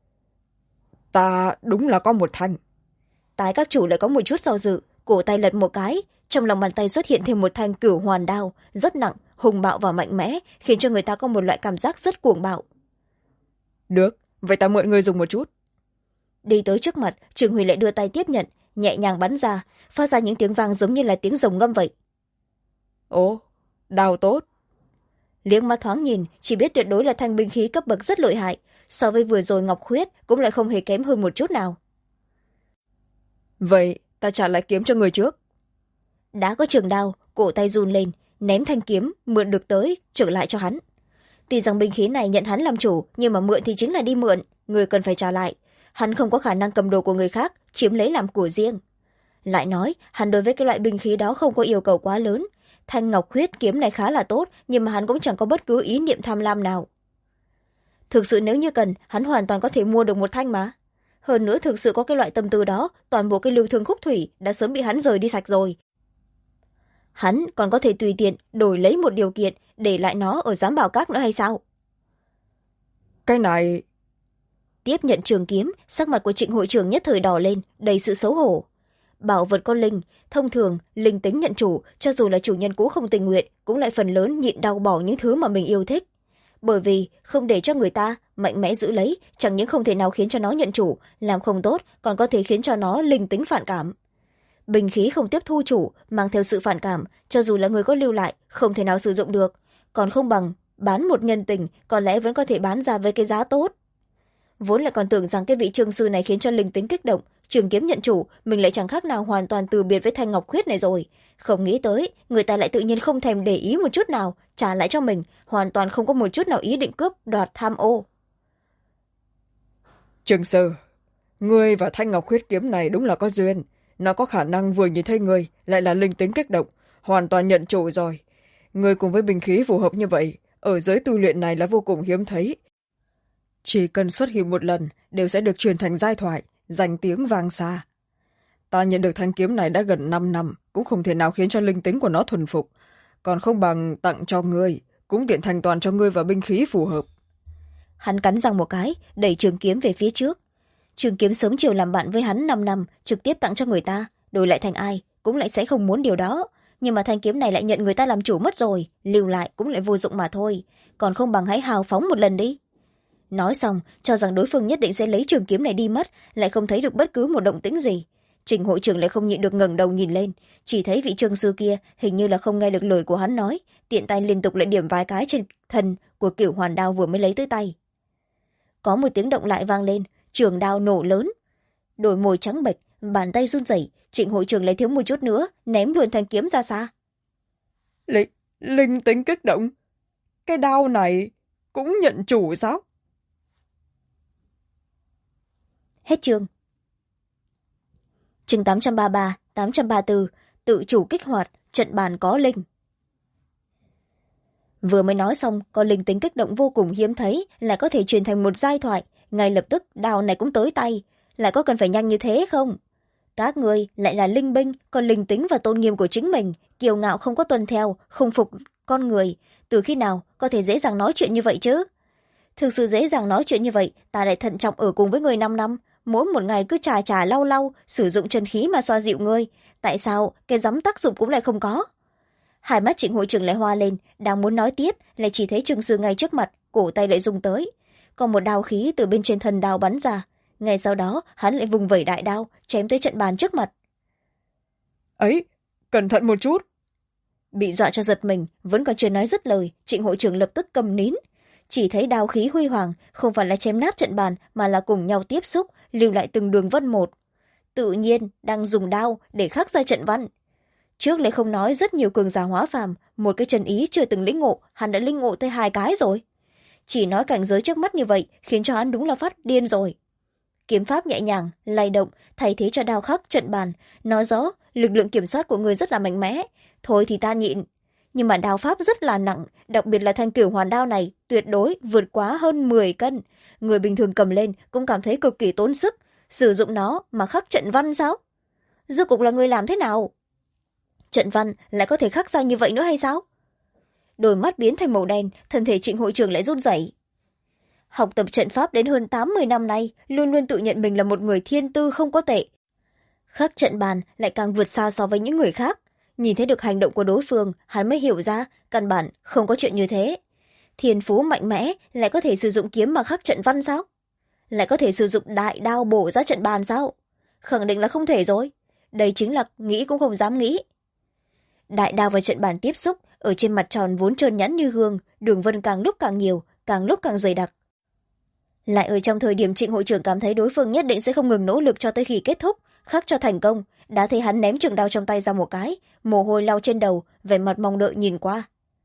Ta đúng là có một thanh. Tái các chủ lại có một chút do dự, cổ tay lật một cái, trong lòng bàn tay xuất hiện thêm một thanh cửu hoàn đao, rất nặng, hùng bạo và mạnh mẽ, khiến cho người ta có một loại cảm giác rất cuồng bạo. Được, vậy ta mượn ngươi dùng một chút. Đi tới trước mặt, Trường Huy lại đưa tay tiếp nhận, nhẹ nhàng bắn ra, phát ra những tiếng vang giống như là tiếng rồng ngâm vậy. Ồ, đao tốt. Liếc mắt thoáng nhìn, chỉ biết tuyệt đối là thanh binh khí cấp bậc rất lợi hại, so với vừa rồi Ngọc Khuyết cũng lại không hề kém hơn một chút nào. Vậy ta trả lại kiếm cho người trước. Đã có trường đao, cổ tay run lên, ném thanh kiếm mượn được tới trở lại cho hắn. Tuy rằng binh khí này nhận hắn làm chủ, nhưng mà mượn thì chính là đi mượn, người cần phải trả lại. Hắn không có khả năng cầm đồ của người khác chiếm lấy làm của riêng. Lại nói, hắn đối với cái loại binh khí đó không có yêu cầu quá lớn. Thanh Ngọc Khuyết kiếm này khá là tốt, nhưng mà hắn cũng chẳng có bất cứ ý niệm tham lam nào. Thực sự nếu như cần, hắn hoàn toàn có thể mua được một thanh mà. Hơn nữa thực sự có cái loại tâm tư đó, toàn bộ cái lưu thương khúc thủy đã sớm bị hắn rời đi sạch rồi. Hắn còn có thể tùy tiện đổi lấy một điều kiện để lại nó ở giám bảo các nữa hay sao? Cái này... Tiếp nhận trường kiếm, sắc mặt của Trịnh hội trưởng nhất thời đỏ lên, đầy sự xấu hổ. Bảo vật con linh, thông thường, linh tính nhận chủ, cho dù là chủ nhân cũ không tình nguyện, cũng lại phần lớn nhịn đau bỏ những thứ mà mình yêu thích. Bởi vì không để cho người ta mạnh mẽ giữ lấy, chẳng những không thể nào khiến cho nó nhận chủ, làm không tốt, còn có thể khiến cho nó linh tính phản cảm. Bình khí không tiếp thu chủ, mang theo sự phản cảm, cho dù là người có lưu lại, không thể nào sử dụng được. Còn không bằng, bán một nhân tình, có lẽ vẫn có thể bán ra với cái giá tốt. Vốn lại còn tưởng rằng cái vị trương sư này khiến cho linh tính kích động, trường kiếm nhận chủ, mình lại chẳng khác nào hoàn toàn từ biệt với Thanh Ngọc Khuyết này rồi. Không nghĩ tới, người ta lại tự nhiên không thèm để ý một chút nào, trả lại cho mình, hoàn toàn không có một chút nào ý định cướp, đoạt, tham ô. Trương sư, ngươi và Thanh Ngọc Khuyết kiếm này đúng là có duyên. Nó có khả năng vừa nhìn thấy ngươi lại là linh tính kích động, hoàn toàn nhận chủ rồi. Ngươi cùng với binh khí phù hợp như vậy, ở giới tu luyện này là vô cùng hiếm thấy. Chỉ cần xuất hiện một lần đều sẽ được truyền thành giai thoại, danh tiếng vang xa. Ta nhận được thanh kiếm này đã gần 5 năm, cũng không thể nào khiến cho linh tính của nó thuần phục. Còn không bằng tặng cho ngươi, cũng tiện thành toàn cho ngươi và binh khí phù hợp. hắn cắn răng một cái đẩy trường kiếm về phía trước. Trường kiếm sớm chiều làm bạn với hắn 5 năm, trực tiếp tặng cho người ta, đổi lại thành ai cũng lại sẽ không muốn điều đó. Nhưng mà thanh kiếm này lại nhận người ta làm chủ mất rồi, lưu lại cũng lại vô dụng mà thôi, còn không bằng hãy hào phóng một lần đi. Nói xong, cho rằng đối phương nhất định sẽ lấy trường kiếm này đi mất, lại không thấy được bất cứ một động tĩnh gì. Trình hội trưởng lại không nhịn được ngẩng đầu nhìn lên, chỉ thấy vị trương sư kia hình như là không nghe được lời của hắn nói, tiện tay liên tục lại điểm vài cái trên thân của kiểu hoàn đao vừa mới lấy tới tay. Có một tiếng động lại vang lên, trường đao nổ lớn, đôi môi trắng bệch, bàn tay run rẩy. Trịnh hội trưởng lấy thiếu một chút nữa ném luôn thanh kiếm ra xa. Linh tính kích động, cái đao này cũng nhận chủ sao? Hết chương. Chương 833, 834, tự chủ kích hoạt, trận bàn có linh. Vừa mới nói xong, có linh tính kích động vô cùng hiếm thấy, lại có thể truyền thành một giai thoại, ngay lập tức đao này cũng tới tay, lại có cần phải nhanh như thế không? Các người lại là linh binh, còn linh tính và tôn nghiêm của chính mình, kiêu ngạo không có tuân theo, không phục con người, từ khi nào có thể dễ dàng nói chuyện như vậy chứ? Thực sự dễ dàng nói chuyện như vậy, ta lại thận trọng ở cùng với người 5 năm, mỗi một ngày cứ trà lau lau, sử dụng chân khí mà xoa dịu ngươi, tại sao cái giấm tác dụng cũng lại không có? Hai mắt Trịnh hội trưởng lại hoa lên, đang muốn nói tiếp, lại chỉ thấy Trương Sư ngay trước mặt, cổ tay lại rung tới, còn một đao khí từ bên trên thân đao bắn ra. Ngay sau đó hắn lại vùng vẩy đại đao chém tới trận bàn trước mặt. Ấy, cẩn thận một chút. Bị dọa cho giật mình, vẫn còn chưa nói dứt lời, Trịnh hội trưởng lập tức cầm nín. Chỉ thấy đao khí huy hoàng, không phải là chém nát trận bàn mà là cùng nhau tiếp xúc, lưu lại từng đường vân một. Tự nhiên đang dùng đao để khắc ra trận văn. Trước lại không nói rất nhiều cường giả hóa phàm, một cái chân ý chưa từng lĩnh ngộ, hắn đã lĩnh ngộ tới 2 cái rồi. Chỉ nói cảnh giới trước mắt như vậy khiến cho hắn đúng là phát điên rồi. Kiếm pháp nhẹ nhàng, lay động, thay thế cho đao khắc trận bàn, nói rõ lực lượng kiểm soát của người rất là mạnh mẽ. Thôi thì ta nhịn. Nhưng mà đao pháp rất là nặng, đặc biệt là thanh cửu hoàn đao này, tuyệt đối vượt quá hơn 10 cân. Người bình thường cầm lên cũng cảm thấy cực kỳ tốn sức. Sử dụng nó mà khắc trận văn sao? Rốt cuộc là người làm thế nào? Trận văn lại có thể khắc ra như vậy nữa hay sao? Đôi mắt biến thành màu đen, thân thể Trịnh hội trưởng lại run rẩy. Học tập trận pháp đến hơn 80 năm nay, luôn luôn tự nhận mình là một người thiên tư không có tệ. Khắc trận bàn lại càng vượt xa so với những người khác. Nhìn thấy được hành động của đối phương, hắn mới hiểu ra, căn bản không có chuyện như thế. Thiên phú mạnh mẽ lại có thể sử dụng kiếm mà khắc trận văn sao? Lại có thể sử dụng đại đao bổ ra trận bàn sao? Khẳng định là không thể rồi. Đây chính là nghĩ cũng không dám nghĩ. Đại đao và trận bàn tiếp xúc, ở trên mặt tròn vốn trơn nhẵn như gương, đường vân càng lúc càng nhiều, càng lúc càng dày đặc. Lại ở trong thời điểm Trịnh hội trưởng cảm thấy đối phương nhất định sẽ không ngừng nỗ lực cho tới khi kết thúc, khắc cho thành công, đã thấy hắn ném trường đao trong tay ra một cái, mồ hôi lau trên đầu, vẻ mặt mong đợi nhìn qua.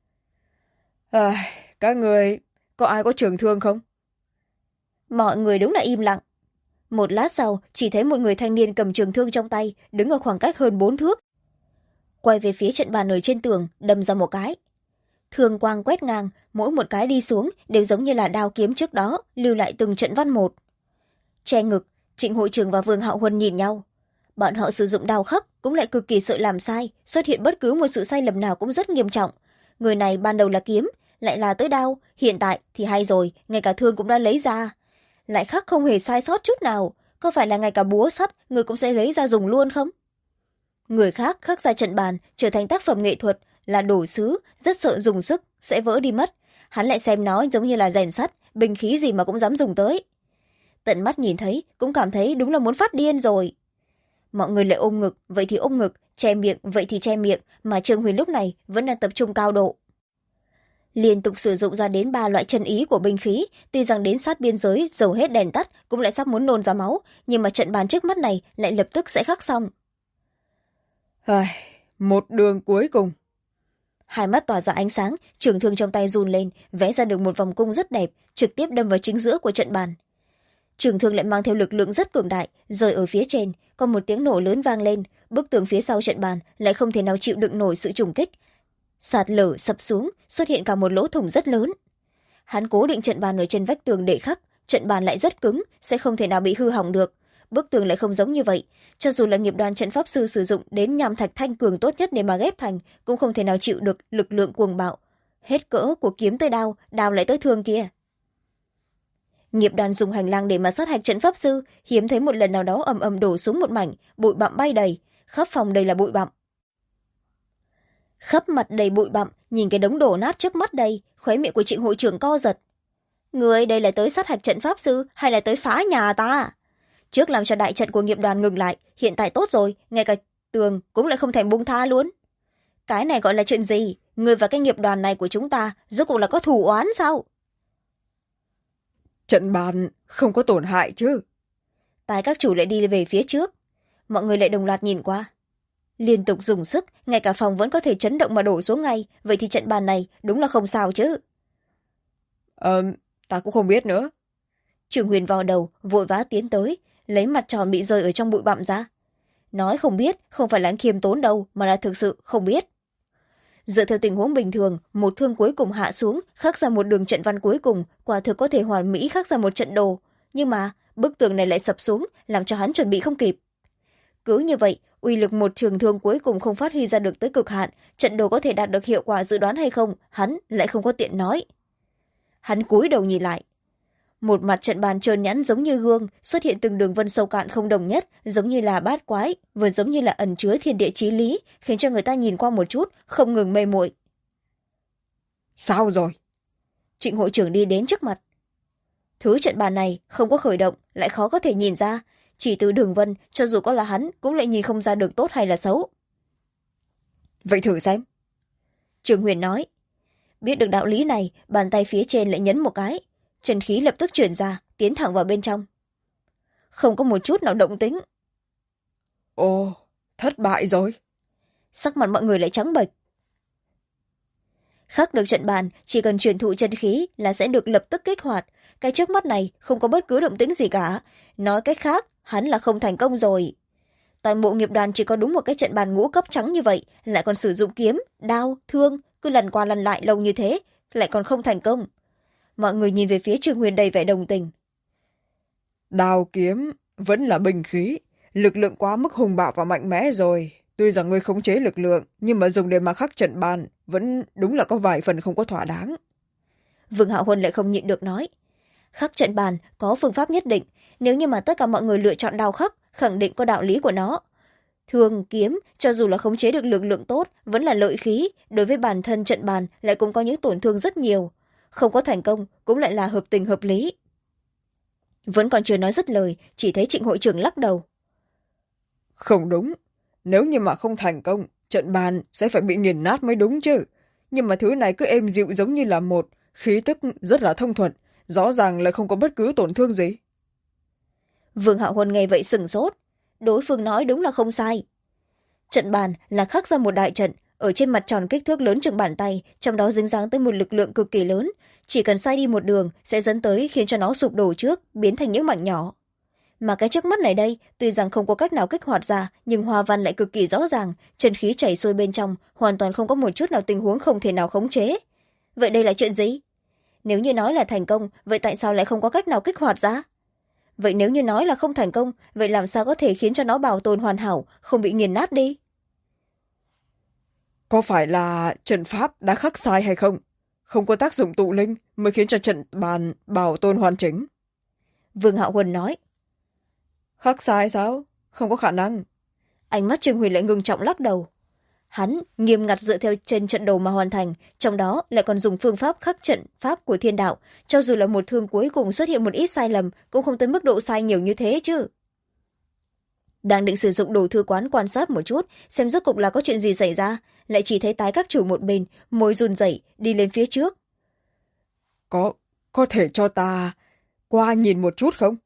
Các người, có ai có trường thương không? Mọi người đúng là im lặng. Một lát sau, chỉ thấy một người thanh niên cầm trường thương trong tay, đứng ở khoảng cách hơn 4 thước. Quay về phía trận bàn ở trên tường, đâm ra một cái. Thương quang quét ngang, mỗi một cái đi xuống đều giống như là đao kiếm trước đó, lưu lại từng trận văn một. Che ngực, Trịnh hội trưởng và Vương Hạo Huân nhìn nhau. Bọn họ sử dụng đao khắc cũng lại cực kỳ sợ làm sai, xuất hiện bất cứ một sự sai lầm nào cũng rất nghiêm trọng. Người này ban đầu là kiếm, lại là tới đao, hiện tại thì hay rồi, ngay cả thương cũng đã lấy ra. Lại khắc không hề sai sót chút nào, có phải là ngay cả búa sắt người cũng sẽ lấy ra dùng luôn không? Người khác khắc ra trận bàn trở thành tác phẩm nghệ thuật, là đồ sứ, rất sợ dùng sức, sẽ vỡ đi mất. Hắn lại xem nó giống như là rèn sắt, binh khí gì mà cũng dám dùng tới. Tận mắt nhìn thấy, cũng cảm thấy đúng là muốn phát điên rồi. Mọi người lại ôm ngực, vậy thì ôm ngực, che miệng, vậy thì che miệng, mà Trương Huyền lúc này vẫn đang tập trung cao độ. Liên tục sử dụng ra đến 3 loại chân ý của binh khí, tuy rằng đến sát biên giới, dầu hết đèn tắt, cũng lại sắp muốn nôn ra máu, nhưng mà trận bàn trước mắt này lại lập tức sẽ khắc xong. Một đường cuối cùng. Hai mắt tỏa ra ánh sáng, trường thương trong tay run lên, vẽ ra được một vòng cung rất đẹp, trực tiếp đâm vào chính giữa của trận bàn. Trường thương lại mang theo lực lượng rất cường đại, rơi ở phía trên, có một tiếng nổ lớn vang lên, bức tường phía sau trận bàn lại không thể nào chịu đựng nổi sự trùng kích. Sạt lở sập xuống, xuất hiện cả một lỗ thủng rất lớn. Hắn cố định trận bàn ở trên vách tường để khắc, trận bàn lại rất cứng, sẽ không thể nào bị hư hỏng được. Bức tường lại không giống như vậy, cho dù là nghiệp đoàn trận pháp sư sử dụng đến nham thạch thanh cường tốt nhất để mà ghép thành, cũng không thể nào chịu được lực lượng cuồng bạo. Hết cỡ của kiếm tới đao, đao lại tới thương kia. Nghiệp đoàn dùng hành lang để mà sát hạch trận pháp sư, hiếm thấy một lần nào đó ầm ầm đổ xuống một mảnh, bụi bặm bay đầy, khắp phòng đầy là bụi bặm. Khắp mặt đầy bụi bặm, nhìn cái đống đổ nát trước mắt đây, khóe miệng của Trịnh hội trưởng co giật. Người đây là tới sát hạch trận pháp sư hay là tới phá nhà ta? Trước làm cho đại trận của nghiệp đoàn ngừng lại, hiện tại tốt rồi, ngay cả tường cũng lại không thèm buông tha luôn. Cái này gọi là chuyện gì? Người và cái nghiệp đoàn này của chúng ta rốt cuộc là có thù oán sao? Trận bàn không có tổn hại chứ? Tài các chủ lại đi về phía trước. Mọi người lại đồng loạt nhìn qua. Liên tục dùng sức, ngay cả phòng vẫn có thể chấn động mà đổ xuống ngay. Vậy thì trận bàn này đúng là không sao chứ? Ta cũng không biết nữa. Trường Huyền vò đầu, vội vã tiến tới, lấy mặt tròn bị rơi ở trong bụi bặm ra. Nói không biết, không phải là anh khiêm tốn đâu, mà là thực sự không biết. Dựa theo tình huống bình thường, một thương cuối cùng hạ xuống, khắc ra một đường trận văn cuối cùng, quả thực có thể hoàn mỹ khắc ra một trận đồ. Nhưng mà, bức tường này lại sập xuống, làm cho hắn chuẩn bị không kịp. Cứ như vậy, uy lực một trường thương cuối cùng không phát huy ra được tới cực hạn, trận đồ có thể đạt được hiệu quả dự đoán hay không, hắn lại không có tiện nói. Hắn cúi đầu nhìn lại. Một mặt trận bàn trơn nhẵn giống như gương, xuất hiện từng đường vân sâu cạn không đồng nhất, giống như là bát quái, vừa giống như là ẩn chứa thiên địa chí lý, khiến cho người ta nhìn qua một chút, không ngừng mê muội. Sao rồi? Trịnh hội trưởng đi đến trước mặt. Thứ trận bàn này không có khởi động, lại khó có thể nhìn ra. Chỉ từ đường vân, cho dù có là hắn, cũng lại nhìn không ra được tốt hay là xấu. Vậy thử xem. Trường Huyền nói. Biết được đạo lý này, bàn tay phía trên lại nhấn một cái. Chân khí lập tức chuyển ra, tiến thẳng vào bên trong. Không có một chút nào động tĩnh. Ồ, thất bại rồi. Sắc mặt mọi người lại trắng bệch. Khắc được trận bàn, chỉ cần truyền thụ chân khí là sẽ được lập tức kích hoạt. Cái trước mắt này không có bất cứ động tĩnh gì cả. Nói cách khác, hắn là không thành công rồi. Toàn bộ nghiệp đoàn chỉ có đúng một cái trận bàn ngũ cấp trắng như vậy, lại còn sử dụng kiếm, đao, thương, cứ lần qua lần lại lâu như thế, lại còn không thành công. Mọi người nhìn về phía Trương Huyền đầy vẻ đồng tình. Đao kiếm vẫn là binh khí, lực lượng quá mức hùng bạo và mạnh mẽ rồi. Tuy rằng ngươi khống chế lực lượng, nhưng mà dùng để mà khắc trận bàn vẫn đúng là có vài phần không có thỏa đáng. Vương Hạo Huân lại không nhịn được nói. Khắc trận bàn có phương pháp nhất định, nếu như mà tất cả mọi người lựa chọn đao khắc, khẳng định có đạo lý của nó. Thương, kiếm, cho dù là khống chế được lực lượng tốt, vẫn là lợi khí, đối với bản thân trận bàn lại cũng có những tổn thương rất nhiều. Không có thành công, cũng lại là hợp tình hợp lý. Vẫn còn chưa nói dứt lời, chỉ thấy Trịnh hội trưởng lắc đầu. Không đúng, nếu như mà không thành công, trận bàn sẽ phải bị nghiền nát mới đúng chứ. Nhưng mà thứ này cứ êm dịu giống như là một, khí tức rất là thông thuận, rõ ràng là không có bất cứ tổn thương gì. Vương Hạo Huân nghe vậy sửng sốt. Đối phương nói đúng là không sai. Trận bàn là khắc ra một đại trận, ở trên mặt tròn kích thước lớn chừng bàn tay, trong đó dính dáng tới một lực lượng cực kỳ lớn. Chỉ cần sai đi một đường sẽ dẫn tới khiến cho nó sụp đổ trước, biến thành những mảnh nhỏ. Mà cái trước mắt này đây, tuy rằng không có cách nào kích hoạt ra, nhưng hoa văn lại cực kỳ rõ ràng, chân khí chảy xuôi bên trong, hoàn toàn không có một chút nào tình huống không thể nào khống chế. Vậy đây là chuyện gì? Nếu như nói là thành công, vậy tại sao lại không có cách nào kích hoạt ra? Vậy nếu như nói là không thành công, vậy làm sao có thể khiến cho nó bảo tồn hoàn hảo, không bị nghiền nát đi? Có phải là trận pháp đã khắc sai hay không? Không có tác dụng tụ linh mới khiến cho trận bàn bảo tồn hoàn chỉnh. Vương Hạo Huân nói. Khắc sai sao? Không có khả năng. Ánh mắt Trương Huyền lại ngưng trọng lắc đầu. Hắn nghiêm ngặt dựa theo trên trận đồ mà hoàn thành, trong đó lại còn dùng phương pháp khắc trận pháp của thiên đạo, cho dù là một thương cuối cùng xuất hiện một ít sai lầm, cũng không tới mức độ sai nhiều như thế chứ. Đang định sử dụng đồ thư quán quan sát một chút, xem rốt cục là có chuyện gì xảy ra, lại chỉ thấy tái các chủ một bên, môi run rẩy đi lên phía trước. Có thể cho ta qua nhìn một chút không?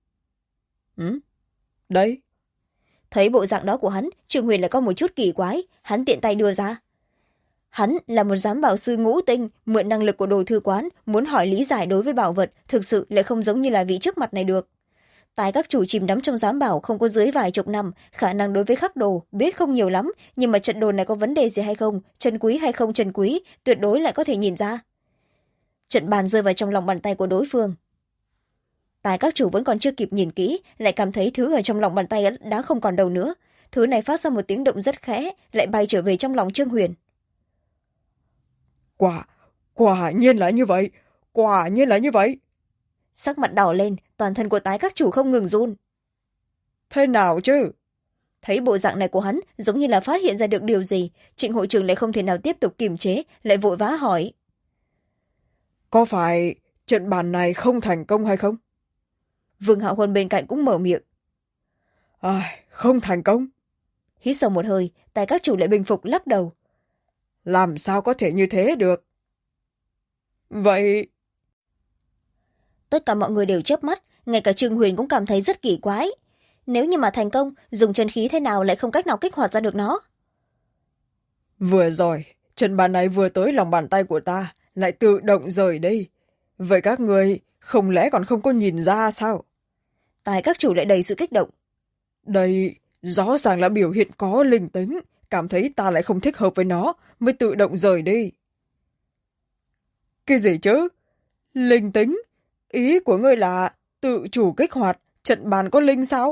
Đấy. Thấy bộ dạng đó của hắn, Trương Huyền lại có một chút kỳ quái, hắn tiện tay đưa ra. Hắn là một giám bảo sư ngũ tinh, mượn năng lực của đồ thư quán, muốn hỏi lý giải đối với bảo vật, thực sự lại không giống như là vị trước mặt này được. Tài các chủ chìm đắm trong giám bảo không có dưới vài chục năm, khả năng đối với khắc đồ biết không nhiều lắm, nhưng mà trận đồ này có vấn đề gì hay không, chân quý hay không chân quý, tuyệt đối lại có thể nhìn ra. Trận bàn rơi vào trong lòng bàn tay của đối phương. Tài các chủ vẫn còn chưa kịp nhìn kỹ, lại cảm thấy thứ ở trong lòng bàn tay đã không còn đâu nữa. Thứ này phát ra một tiếng động rất khẽ, lại bay trở về trong lòng Trương Huyền. Quả nhiên là như vậy, quả nhiên là như vậy. sắc mặt đỏ lên, toàn thân của tái các chủ không ngừng run. Thế nào chứ? Thấy bộ dạng này của hắn giống như là phát hiện ra được điều gì, Trịnh hội trưởng lại không thể nào tiếp tục kiềm chế, lại vội vã hỏi. Có phải trận bàn này không thành công hay không? Vương Hạo Huân bên cạnh cũng mở miệng. Không thành công. Hít sâu một hơi, tài các chủ lại bình phục lắc đầu. Làm sao có thể như thế được? Vậy... Tất cả mọi người đều chớp mắt, ngay cả Trương Huyền cũng cảm thấy rất kỳ quái. Nếu như mà thành công, dùng chân khí thế nào lại không cách nào kích hoạt ra được nó? Vừa rồi, trận bàn này vừa tới lòng bàn tay của ta, lại tự động rời đi. Vậy các người không lẽ còn không có nhìn ra sao? Tài các chủ lại đầy sự kích động. Đây rõ ràng là biểu hiện có linh tính, cảm thấy ta lại không thích hợp với nó, mới tự động rời đi. Cái gì chứ? Linh tính? Ý của ngươi là tự chủ kích hoạt, trận bàn có linh sao?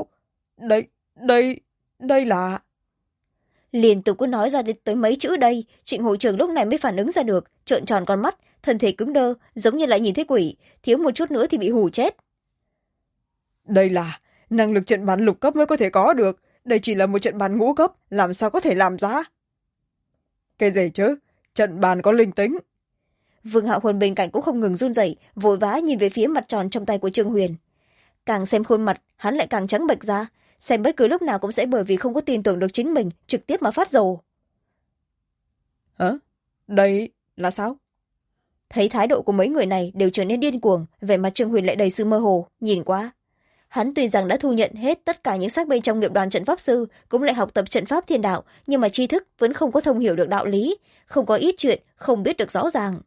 Đây là... Liên tục cứ nói ra tới mấy chữ đây, Trịnh hội trưởng lúc này mới phản ứng ra được, trợn tròn con mắt, thân thể cứng đơ, giống như lại nhìn thấy quỷ, thiếu một chút nữa thì bị hù chết. Đây là năng lực trận bàn lục cấp mới có thể có được, đây chỉ là một trận bàn ngũ cấp, làm sao có thể làm ra? Cái gì chứ? Trận bàn có linh tính. Vương Hạo Huân bên cạnh cũng không ngừng run rẩy, vội vã nhìn về phía mặt tròn trong tay của Trương Huyền. Càng xem khuôn mặt, hắn lại càng trắng bệch ra, xem bất cứ lúc nào cũng sẽ bởi vì không có tin tưởng được chính mình, trực tiếp mà phát rồ. Hả? Đây là sao? Thấy thái độ của mấy người này đều trở nên điên cuồng, vẻ mặt Trương Huyền lại đầy sự mơ hồ, nhìn qua. Hắn tuy rằng đã thu nhận hết tất cả những xác bên trong nghiệp đoàn trận pháp sư, cũng lại học tập trận pháp thiên đạo, nhưng mà tri thức vẫn không có thông hiểu được đạo lý, không có ít chuyện, không biết được rõ ràng.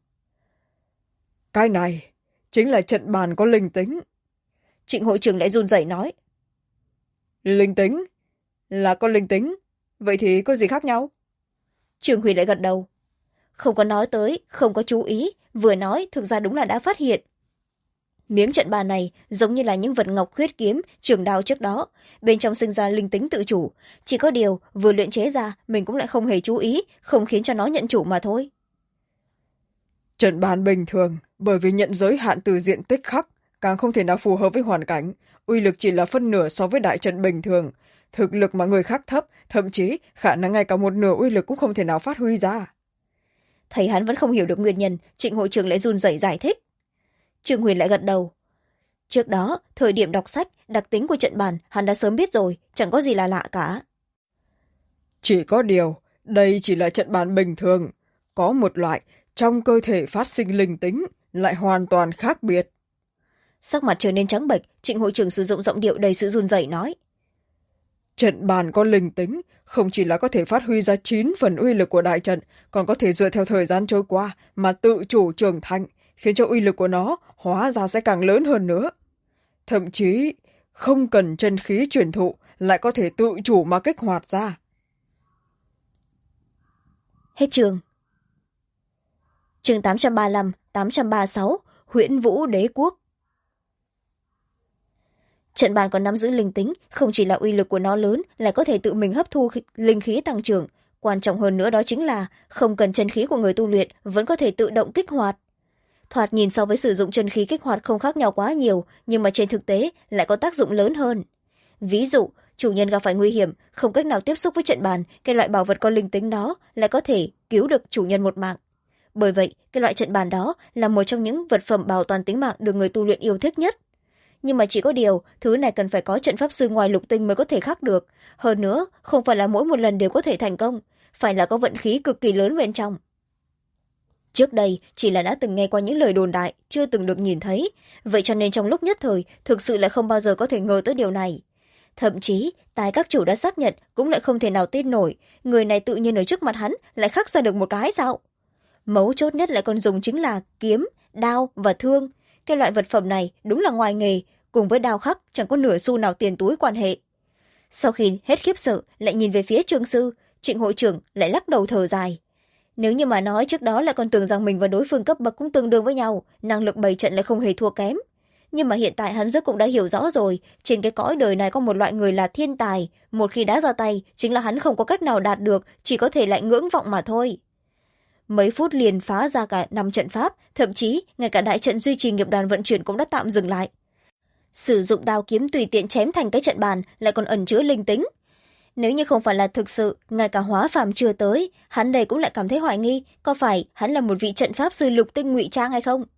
Cái này chính là trận bàn có linh tính. Trịnh hội trưởng lại run rẩy nói. Linh tính? Là có linh tính? Vậy thì có gì khác nhau? Trương Huyền lại gật đầu. Không có nói tới, không có chú ý, vừa nói thực ra đúng là đã phát hiện. Miếng trận bàn này giống như là những vật ngọc khuyết kiếm, trường đao trước đó, bên trong sinh ra linh tính tự chủ. Chỉ có điều vừa luyện chế ra mình cũng lại không hề chú ý, không khiến cho nó nhận chủ mà thôi. Trận bàn bình thường, bởi vì nhận giới hạn từ diện tích khắc, càng không thể nào phù hợp với hoàn cảnh, uy lực chỉ là phân nửa so với đại trận bình thường. Thực lực mà người khác thấp, thậm chí khả năng ngay cả một nửa uy lực cũng không thể nào phát huy ra. Thấy hắn vẫn không hiểu được nguyên nhân, Trịnh hội trưởng lại run rẩy giải thích. Trương Huyền lại gật đầu. Trước đó, thời điểm đọc sách, đặc tính của trận bàn hắn đã sớm biết rồi, chẳng có gì là lạ cả. Chỉ có điều, đây chỉ là trận bàn bình thường. Có một loại trong cơ thể phát sinh linh tính, lại hoàn toàn khác biệt. Sắc mặt trở nên trắng bệch, Trịnh hội trưởng sử dụng giọng điệu đầy sự run rẩy nói. Trận bàn có linh tính, không chỉ là có thể phát huy ra 9 phần uy lực của đại trận, còn có thể dựa theo thời gian trôi qua mà tự chủ trưởng thành, khiến cho uy lực của nó hóa ra sẽ càng lớn hơn nữa. Thậm chí, không cần chân khí truyền thụ, lại có thể tự chủ mà kích hoạt ra. Hết chương. Chương 835, 836, Huyễn Vũ Đế Quốc. Trận bàn còn nắm giữ linh tính, không chỉ là uy lực của nó lớn, lại có thể tự mình hấp thu linh khí tăng trưởng. Quan trọng hơn nữa đó chính là không cần chân khí của người tu luyện, vẫn có thể tự động kích hoạt. Thoạt nhìn so với sử dụng chân khí kích hoạt không khác nhau quá nhiều, nhưng mà trên thực tế lại có tác dụng lớn hơn. Ví dụ, chủ nhân gặp phải nguy hiểm, không cách nào tiếp xúc với trận bàn, cái loại bảo vật có linh tính đó lại có thể cứu được chủ nhân một mạng. Bởi vậy, cái loại trận bàn đó là một trong những vật phẩm bảo toàn tính mạng được người tu luyện yêu thích nhất. Nhưng mà chỉ có điều, thứ này cần phải có trận pháp sư ngoài lục tinh mới có thể khắc được. Hơn nữa, không phải là mỗi một lần đều có thể thành công, phải là có vận khí cực kỳ lớn bên trong. Trước đây, chỉ là đã từng nghe qua những lời đồn đại, chưa từng được nhìn thấy. Vậy cho nên trong lúc nhất thời, thực sự lại không bao giờ có thể ngờ tới điều này. Thậm chí, tài các chủ đã xác nhận, cũng lại không thể nào tin nổi. Người này tự nhiên ở trước mặt hắn, lại khắc ra được một cái sao? Mấu chốt nhất lại còn dùng chính là kiếm, đao và thương. Cái loại vật phẩm này đúng là ngoài nghề, cùng với đao khắc chẳng có nửa xu nào tiền túi quan hệ. Sau khi hết khiếp sợ, lại nhìn về phía Trương sư, Trịnh hội trưởng lại lắc đầu thở dài. Nếu như mà nói trước đó lại còn tưởng rằng mình và đối phương cấp bậc cũng tương đương với nhau, năng lực bày trận lại không hề thua kém. Nhưng mà hiện tại hắn rốt cũng đã hiểu rõ rồi, trên cái cõi đời này có một loại người là thiên tài, một khi đã ra tay, chính là hắn không có cách nào đạt được, chỉ có thể lại ngưỡng vọng mà thôi. mấy phút liền phá ra cả 5 trận pháp, thậm chí ngay cả đại trận duy trì nghiệp đoàn vận chuyển cũng đã tạm dừng lại. Sử dụng đao kiếm tùy tiện chém thành cái trận bàn lại còn ẩn chứa linh tính. Nếu như không phải là thực sự ngay cả hóa phàm chưa tới, hắn đây cũng lại cảm thấy hoài nghi có phải hắn là một vị trận pháp sư lục tinh ngụy trang hay không.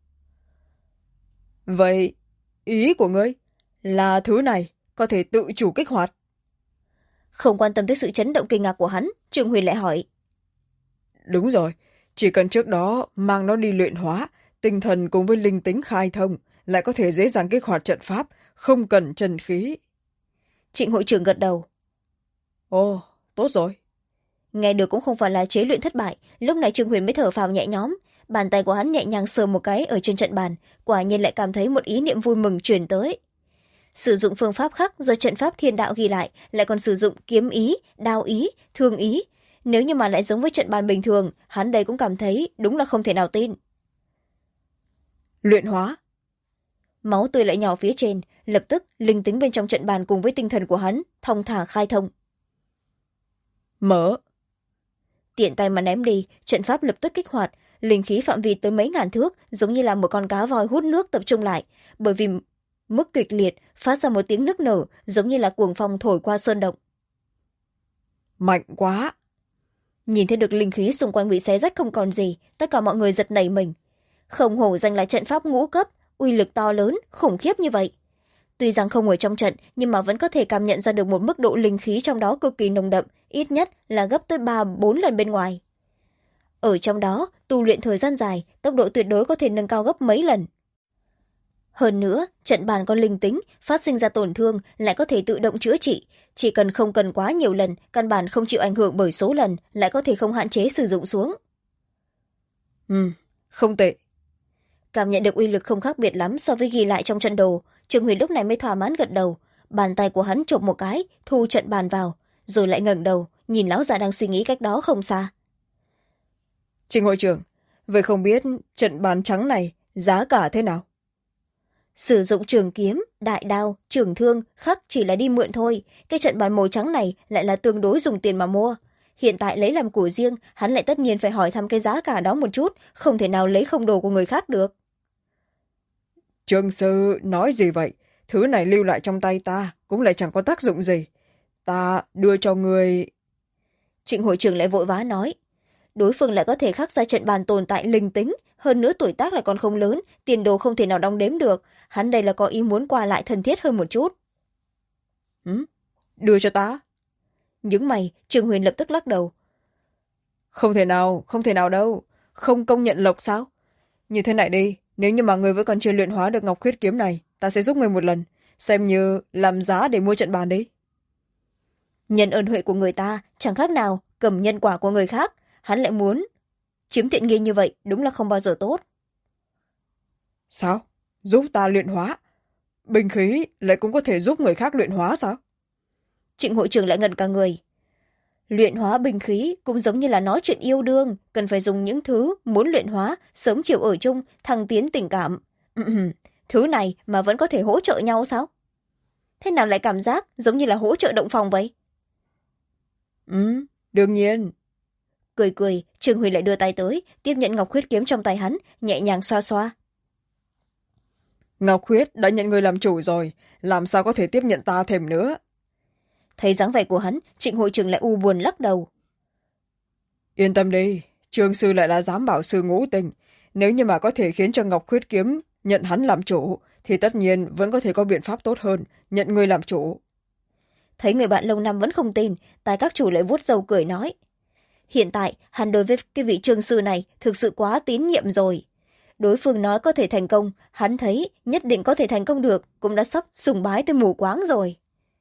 Vậy ý của ngươi là thứ này có thể tự chủ kích hoạt? Không quan tâm tới sự chấn động kinh ngạc của hắn, Trương Huyền lại hỏi. Đúng rồi, chỉ cần trước đó mang nó đi luyện hóa, tinh thần cùng với linh tính khai thông, lại có thể dễ dàng kích hoạt trận pháp, không cần chân khí. Trịnh hội trưởng gật đầu. Ồ, tốt rồi. Nghe được cũng không phải là chế luyện thất bại, lúc này Trương Huyền mới thở phào nhẹ nhõm. Bàn tay của hắn nhẹ nhàng sờ một cái ở trên trận bàn, quả nhiên lại cảm thấy một ý niệm vui mừng truyền tới. Sử dụng phương pháp khác do trận pháp thiên đạo ghi lại, lại còn sử dụng kiếm ý, đao ý, thương ý. Nếu như mà lại giống với trận bàn bình thường, hắn đây cũng cảm thấy đúng là không thể nào tin. Luyện hóa. Máu tươi lại nhỏ phía trên, lập tức linh tính bên trong trận bàn cùng với tinh thần của hắn thong thả khai thông. Mở. Tiện tay mà ném đi, trận pháp lập tức kích hoạt, linh khí phạm vi tới mấy ngàn thước, giống như là một con cá voi hút nước tập trung lại, bởi vì mức kịch liệt phát ra một tiếng nức nở, giống như là cuồng phong thổi qua sơn động. Mạnh quá. Nhìn thấy được linh khí xung quanh bị xé rách không còn gì, tất cả mọi người giật nảy mình. Không hổ danh là trận pháp ngũ cấp, uy lực to lớn, khủng khiếp như vậy. Tuy rằng không ở trong trận, nhưng mà vẫn có thể cảm nhận ra được một mức độ linh khí trong đó cực kỳ nồng đậm, ít nhất là gấp tới 3-4 lần bên ngoài. Ở trong đó, tu luyện thời gian dài, tốc độ tuyệt đối có thể nâng cao gấp mấy lần. Hơn nữa, trận bàn có linh tính, phát sinh ra tổn thương lại có thể tự động chữa trị. Chỉ cần không cần quá nhiều lần, căn bản không chịu ảnh hưởng bởi số lần, lại có thể không hạn chế sử dụng xuống. Không tệ. Cảm nhận được uy lực không khác biệt lắm so với ghi lại trong trận đồ, Trương Huyền lúc này mới thỏa mãn gật đầu. Bàn tay của hắn chộp một cái, thu trận bàn vào, rồi lại ngẩng đầu, nhìn lão già đang suy nghĩ cách đó không xa. Trình hội trưởng, vậy không biết trận bàn trắng này giá cả thế nào? Sử dụng trường kiếm, đại đao, trường thương, khắc chỉ là đi mượn thôi. Cái trận bàn màu trắng này lại là tương đối dùng tiền mà mua. Hiện tại lấy làm của riêng, hắn lại tất nhiên phải hỏi thăm cái giá cả đó một chút, không thể nào lấy không đồ của người khác được. Trương sư nói gì vậy? Thứ này lưu lại trong tay ta cũng lại chẳng có tác dụng gì. Ta đưa cho người. Trịnh hội trưởng lại vội vã nói. Đối phương lại có thể khắc ra trận bàn tồn tại linh tính, hơn nữa tuổi tác lại còn không lớn, tiền đồ không thể nào đong đếm được. Hắn đây là có ý muốn qua lại thân thiết hơn một chút. Đưa cho ta. Những mày, Trương Huyền lập tức lắc đầu. Không thể nào đâu. Không công nhận lộc sao? Như thế này đi, nếu như mà người vẫn còn chưa luyện hóa được ngọc khuyết kiếm này, ta sẽ giúp người một lần, xem như làm giá để mua trận bàn đi. Nhân ơn huệ của người ta, chẳng khác nào cầm nhân quả của người khác, hắn lại muốn chiếm tiện nghi như vậy, đúng là không bao giờ tốt. Sao? Giúp ta luyện hóa? Binh khí lại cũng có thể giúp người khác luyện hóa sao? Trịnh hội trưởng lại ngẩn cả người. Luyện hóa binh khí cũng giống như là nói chuyện yêu đương, cần phải dùng những thứ muốn luyện hóa, sớm chiều ở chung, thăng tiến tình cảm. Thứ này mà vẫn có thể hỗ trợ nhau sao? Thế nào lại cảm giác giống như là hỗ trợ động phòng vậy? Đương nhiên. Cười cười, Trương Huy lại đưa tay tới, tiếp nhận ngọc khuyết kiếm trong tay hắn, nhẹ nhàng xoa xoa. Ngọc khuyết đã nhận người làm chủ rồi, làm sao có thể tiếp nhận ta thêm nữa? Thấy dáng vẻ của hắn, Trịnh hội trưởng lại u buồn lắc đầu. Yên tâm đi, Trương sư lại là giám bảo sư ngũ tình. Nếu như mà có thể khiến cho Ngọc khuyết kiếm nhận hắn làm chủ, thì tất nhiên vẫn có thể có biện pháp tốt hơn, nhận người làm chủ. Thấy người bạn lâu năm vẫn không tin, tài các chủ lại vuốt râu cười nói. Hiện tại, hắn đối với cái vị trương sư này thực sự quá tín nhiệm rồi. Đối phương nói có thể thành công, hắn thấy nhất định có thể thành công được, cũng đã sắp sùng bái tới mù quáng rồi.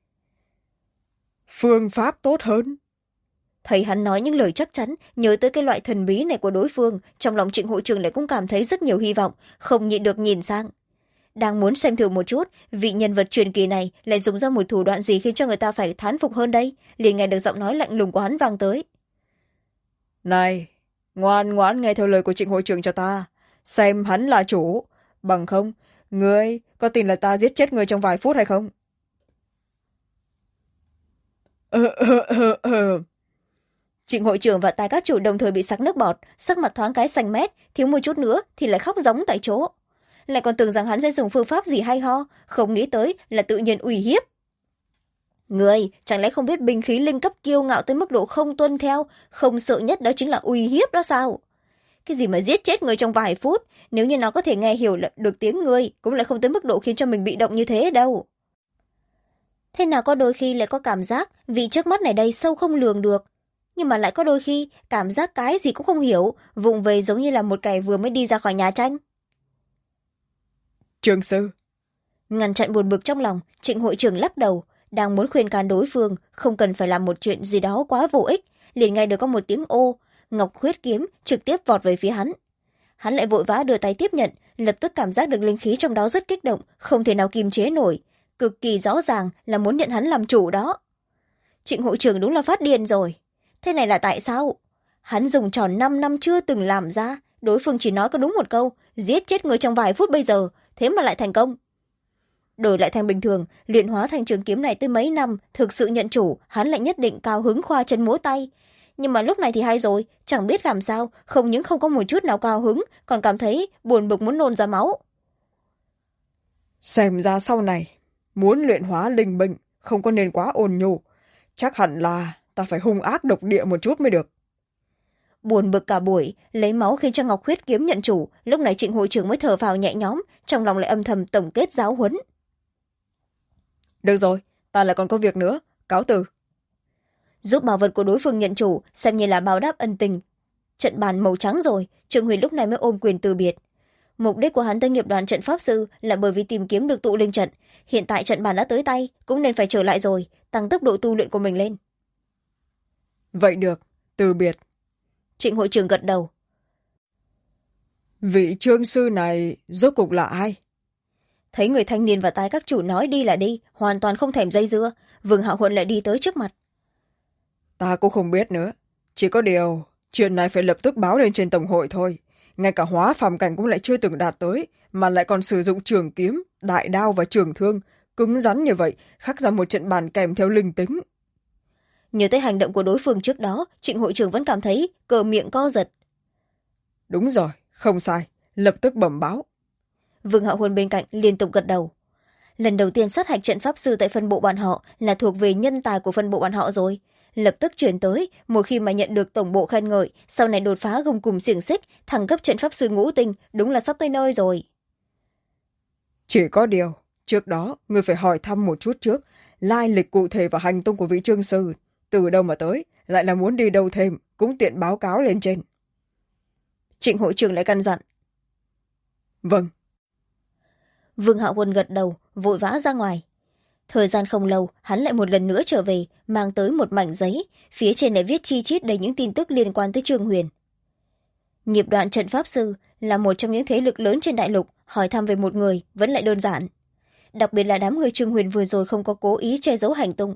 Phương pháp tốt hơn. Thấy hắn nói những lời chắc chắn, nhớ tới cái loại thần bí này của đối phương, trong lòng Trịnh hội trưởng lại cũng cảm thấy rất nhiều hy vọng, không nhịn được nhìn sang. Đang muốn xem thử một chút, vị nhân vật truyền kỳ này lại dùng ra một thủ đoạn gì khiến cho người ta phải thán phục hơn đây, liền nghe được giọng nói lạnh lùng của hắn vang tới. Này, ngoan ngoãn nghe theo lời của Trịnh hội trưởng cho ta, xem hắn là chủ, bằng không, ngươi có tin là ta giết chết ngươi trong vài phút hay không? Trịnh hội trưởng và tài các chủ đồng thời bị sặc nước bọt, sắc mặt thoáng cái xanh mét, thiếu một chút nữa thì lại khóc giống tại chỗ. Lại còn tưởng rằng hắn sẽ dùng phương pháp gì hay ho, không nghĩ tới là tự nhiên uy hiếp. Người chẳng lẽ không biết binh khí linh cấp kiêu ngạo tới mức độ không tuân theo, không sợ nhất đó chính là uy hiếp đó sao? Cái gì mà giết chết người trong vài phút, nếu như nó có thể nghe hiểu được tiếng người, cũng lại không tới mức độ khiến cho mình bị động như thế đâu. Thế nào có đôi khi lại có cảm giác vị trước mắt này đây sâu không lường được, nhưng mà lại có đôi khi cảm giác cái gì cũng không hiểu, vụng về giống như là một kẻ vừa mới đi ra khỏi nhà tranh. Trương sư. Ngăn chặn buồn bực trong lòng, Trịnh hội trưởng lắc đầu, đang muốn khuyên can đối phương không cần phải làm một chuyện gì đó quá vô ích, liền nghe được có một tiếng ô, Ngọc Huyết kiếm trực tiếp vọt về phía hắn. Hắn lại vội vã đưa tay tiếp nhận, lập tức cảm giác được linh khí trong đó rất kích động, không thể nào kiềm chế nổi, cực kỳ rõ ràng là muốn nhận hắn làm chủ đó. Trịnh hội trưởng đúng là phát điên rồi. Thế này là tại sao? Hắn dùng tròn 5 năm chưa từng làm ra, đối phương chỉ nói có đúng một câu, giết chết người trong vài phút bây giờ, thế mà lại thành công. Đổi lại thành bình thường, luyện hóa thành trường kiếm này tới mấy năm, thực sự nhận chủ, hắn lại nhất định cao hứng khoa chân múa tay. Nhưng mà lúc này thì hay rồi, chẳng biết làm sao, không những không có một chút nào cao hứng, còn cảm thấy buồn bực muốn nôn ra máu. Xem ra sau này, muốn luyện hóa linh binh, không có nên quá ôn nhu. Chắc hẳn là ta phải hung ác độc địa một chút mới được. Buồn bực cả buổi, lấy máu khiến cho Ngọc Huyết kiếm nhận chủ, lúc này Trịnh hội trưởng mới thở phào nhẹ nhõm, trong lòng lại âm thầm tổng kết giáo huấn. Được rồi, ta lại còn có việc nữa, cáo từ. Giúp bảo vật của đối phương nhận chủ, xem như là báo đáp ân tình. Trận bàn màu trắng rồi, Trương Huyền lúc này mới ôm quyền từ biệt. Mục đích của hắn tới nghiệp đoàn trận pháp sư là bởi vì tìm kiếm được tụ linh trận. Hiện tại trận bàn đã tới tay, cũng nên phải trở lại rồi, tăng tốc độ tu luyện của mình lên. Vậy được, từ biệt. Trịnh hội trưởng gật đầu. Vị trương sư này rốt cục là ai? Thấy người thanh niên và tài các chủ nói đi là đi, hoàn toàn không thèm dây dưa, Vương Hạo Huân lại đi tới trước mặt. Ta cũng không biết nữa, chỉ có điều chuyện này phải lập tức báo lên trên tổng hội thôi. Ngay cả hóa phàm cảnh cũng lại chưa từng đạt tới, mà lại còn sử dụng trường kiếm, đại đao và trường thương cứng rắn như vậy, khắc ra một trận bàn kèm theo linh tính. Nhớ tới hành động của đối phương trước đó, Trịnh hội trưởng vẫn cảm thấy cờ miệng co giật. Đúng rồi, không sai, lập tức bẩm báo. Vương Hạo Huân bên cạnh liên tục gật đầu. Lần đầu tiên sát hạch trận pháp sư tại phân bộ bọn họ là thuộc về nhân tài của phân bộ bọn họ rồi. Lập tức chuyển tới, một khi mà nhận được tổng bộ khen ngợi, sau này đột phá gông cùng xiềng xích, thăng cấp trận pháp sư ngũ tinh, đúng là sắp tới nơi rồi. Chỉ có điều, trước đó, người phải hỏi thăm một chút trước, lai lịch cụ thể và hành tung của vị trương sư, từ đâu mà tới, lại là muốn đi đâu thêm, cũng tiện báo cáo lên trên. Trịnh hội trưởng lại căn dặn. Vâng. Vương Hạo Huân gật đầu, vội vã ra ngoài. Thời gian không lâu, hắn lại một lần nữa trở về, mang tới một mảnh giấy, phía trên lại viết chi chít đầy những tin tức liên quan tới Trương Huyền. Nghiệp đoàn trận pháp sư là một trong những thế lực lớn trên đại lục, hỏi thăm về một người vẫn lại đơn giản. Đặc biệt là đám người Trương Huyền vừa rồi không có cố ý che giấu hành tung.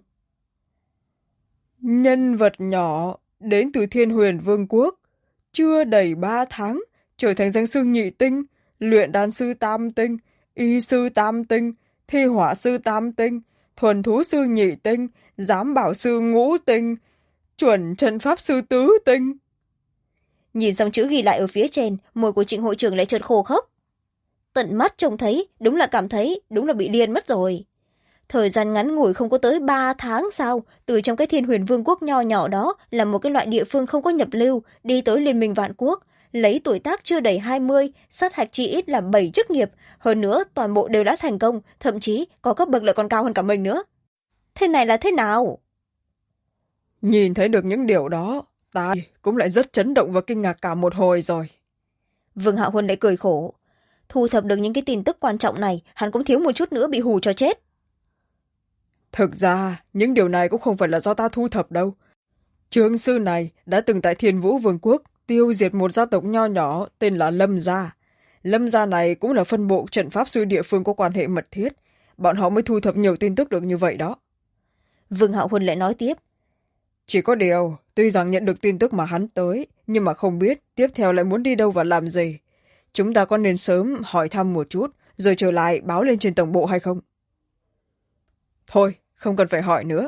Nhân vật nhỏ đến từ Thiên Huyền Vương quốc, chưa đầy 3 tháng, trở thành danh sư nhị tinh, luyện đan sư tam tinh, y sư tam tinh, thi hỏa sư tam tinh, thuần thú sư nhị tinh, giám bảo sư ngũ tinh, chuẩn trận pháp sư tứ tinh. Nhìn xong chữ ghi lại ở phía trên, môi của Trịnh hội trưởng lại chợt khô khốc. Tận mắt trông thấy, đúng là cảm thấy, đúng là bị điên mất rồi. Thời gian ngắn ngủi không có tới 3 tháng sao, từ trong cái Thiên Huyền Vương quốc nho nhỏ đó là một cái loại địa phương không có nhập lưu, đi tới Liên minh Vạn Quốc, lấy tuổi tác chưa đầy 20, sát hạch chỉ ít là 7 chức nghiệp, hơn nữa toàn bộ đều đã thành công, thậm chí có cấp bậc lại còn cao hơn cả mình nữa. Thế này là thế nào? Nhìn thấy được những điều đó, ta cũng lại rất chấn động và kinh ngạc cả một hồi rồi. Vương Hạo Huân lại cười khổ. Thu thập được những cái tin tức quan trọng này, hắn cũng thiếu một chút nữa bị hù cho chết. Thực ra, những điều này cũng không phải là do ta thu thập đâu. Trương sư này đã từng tại Thiên Vũ Vương quốc tiêu diệt một gia tộc nho nhỏ tên là Lâm Gia. Lâm Gia này cũng là phân bộ trận pháp sư địa phương có quan hệ mật thiết. Bọn họ mới thu thập nhiều tin tức được như vậy đó. Vương Hạo Huân lại nói tiếp. Chỉ có điều, tuy rằng nhận được tin tức mà hắn tới, nhưng mà không biết tiếp theo lại muốn đi đâu và làm gì. Chúng ta có nên sớm hỏi thăm một chút, rồi trở lại báo lên trên tổng bộ hay không? Thôi, không cần phải hỏi nữa.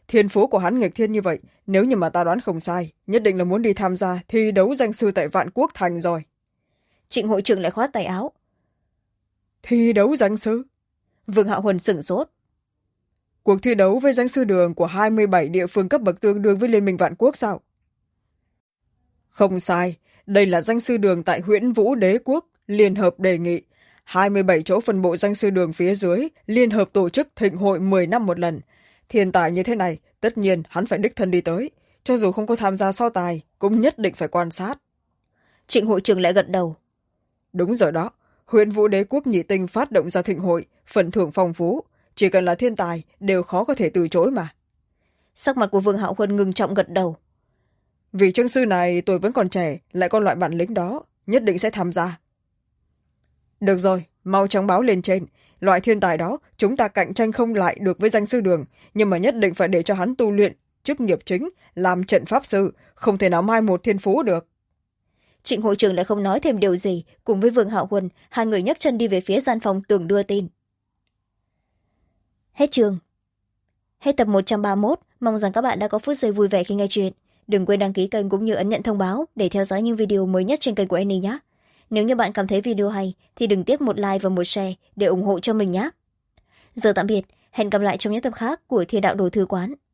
thiên phú của hắn nghịch thiên như vậy, nếu như mà ta đoán không sai, nhất định là muốn đi tham gia thi đấu danh sư tại Vạn Quốc Thành rồi. Trịnh hội trưởng lại khoát tay áo. Thi đấu danh sư? Vương Hạo Huân sửng sốt. Cuộc thi đấu với danh sư đường của 27 địa phương cấp bậc tương đương với Liên minh Vạn Quốc sao? Không sai, đây là danh sư đường tại Huyễn Vũ Đế Quốc, liên hợp đề nghị. 27 chỗ phân bộ danh sư đường phía dưới, liên hợp tổ chức thịnh hội 10 năm một lần. Thiên tài như thế này, tất nhiên hắn phải đích thân đi tới. Cho dù không có tham gia so tài, cũng nhất định phải quan sát. Trịnh hội trưởng lại gật đầu. Đúng rồi đó, Huyễn Vũ Đế Quốc nhị tinh phát động ra thịnh hội, phần thưởng phong phú. Chỉ cần là thiên tài, đều khó có thể từ chối mà. Sắc mặt của Vương Hạo Huân ngưng trọng gật đầu. Vì chương sư này tôi vẫn còn trẻ, lại có loại bản lĩnh đó, nhất định sẽ tham gia. Được rồi, mau chóng báo lên trên. Loại thiên tài đó chúng ta cạnh tranh không lại được với danh sư đường, nhưng mà nhất định phải để cho hắn tu luyện chức nghiệp chính, làm trận pháp sư, không thể nào mai một thiên phú được. Trịnh hội trưởng lại không nói thêm điều gì, cùng với Vương Hạo Huân, hai người nhấc chân đi về phía gian phòng tưởng đưa tin. Hết chương. Hết tập 131, mong rằng các bạn đã có phút giây vui vẻ khi nghe chuyện. Đừng quên đăng ký kênh cũng như ấn nhận thông báo để theo dõi những video mới nhất trên kênh của Annie nhé. Nếu như bạn cảm thấy video hay thì đừng tiếc một like và một share để ủng hộ cho mình nhé. Giờ tạm biệt, hẹn gặp lại trong những tập khác của Thiên Đạo Đồ Thư Quán.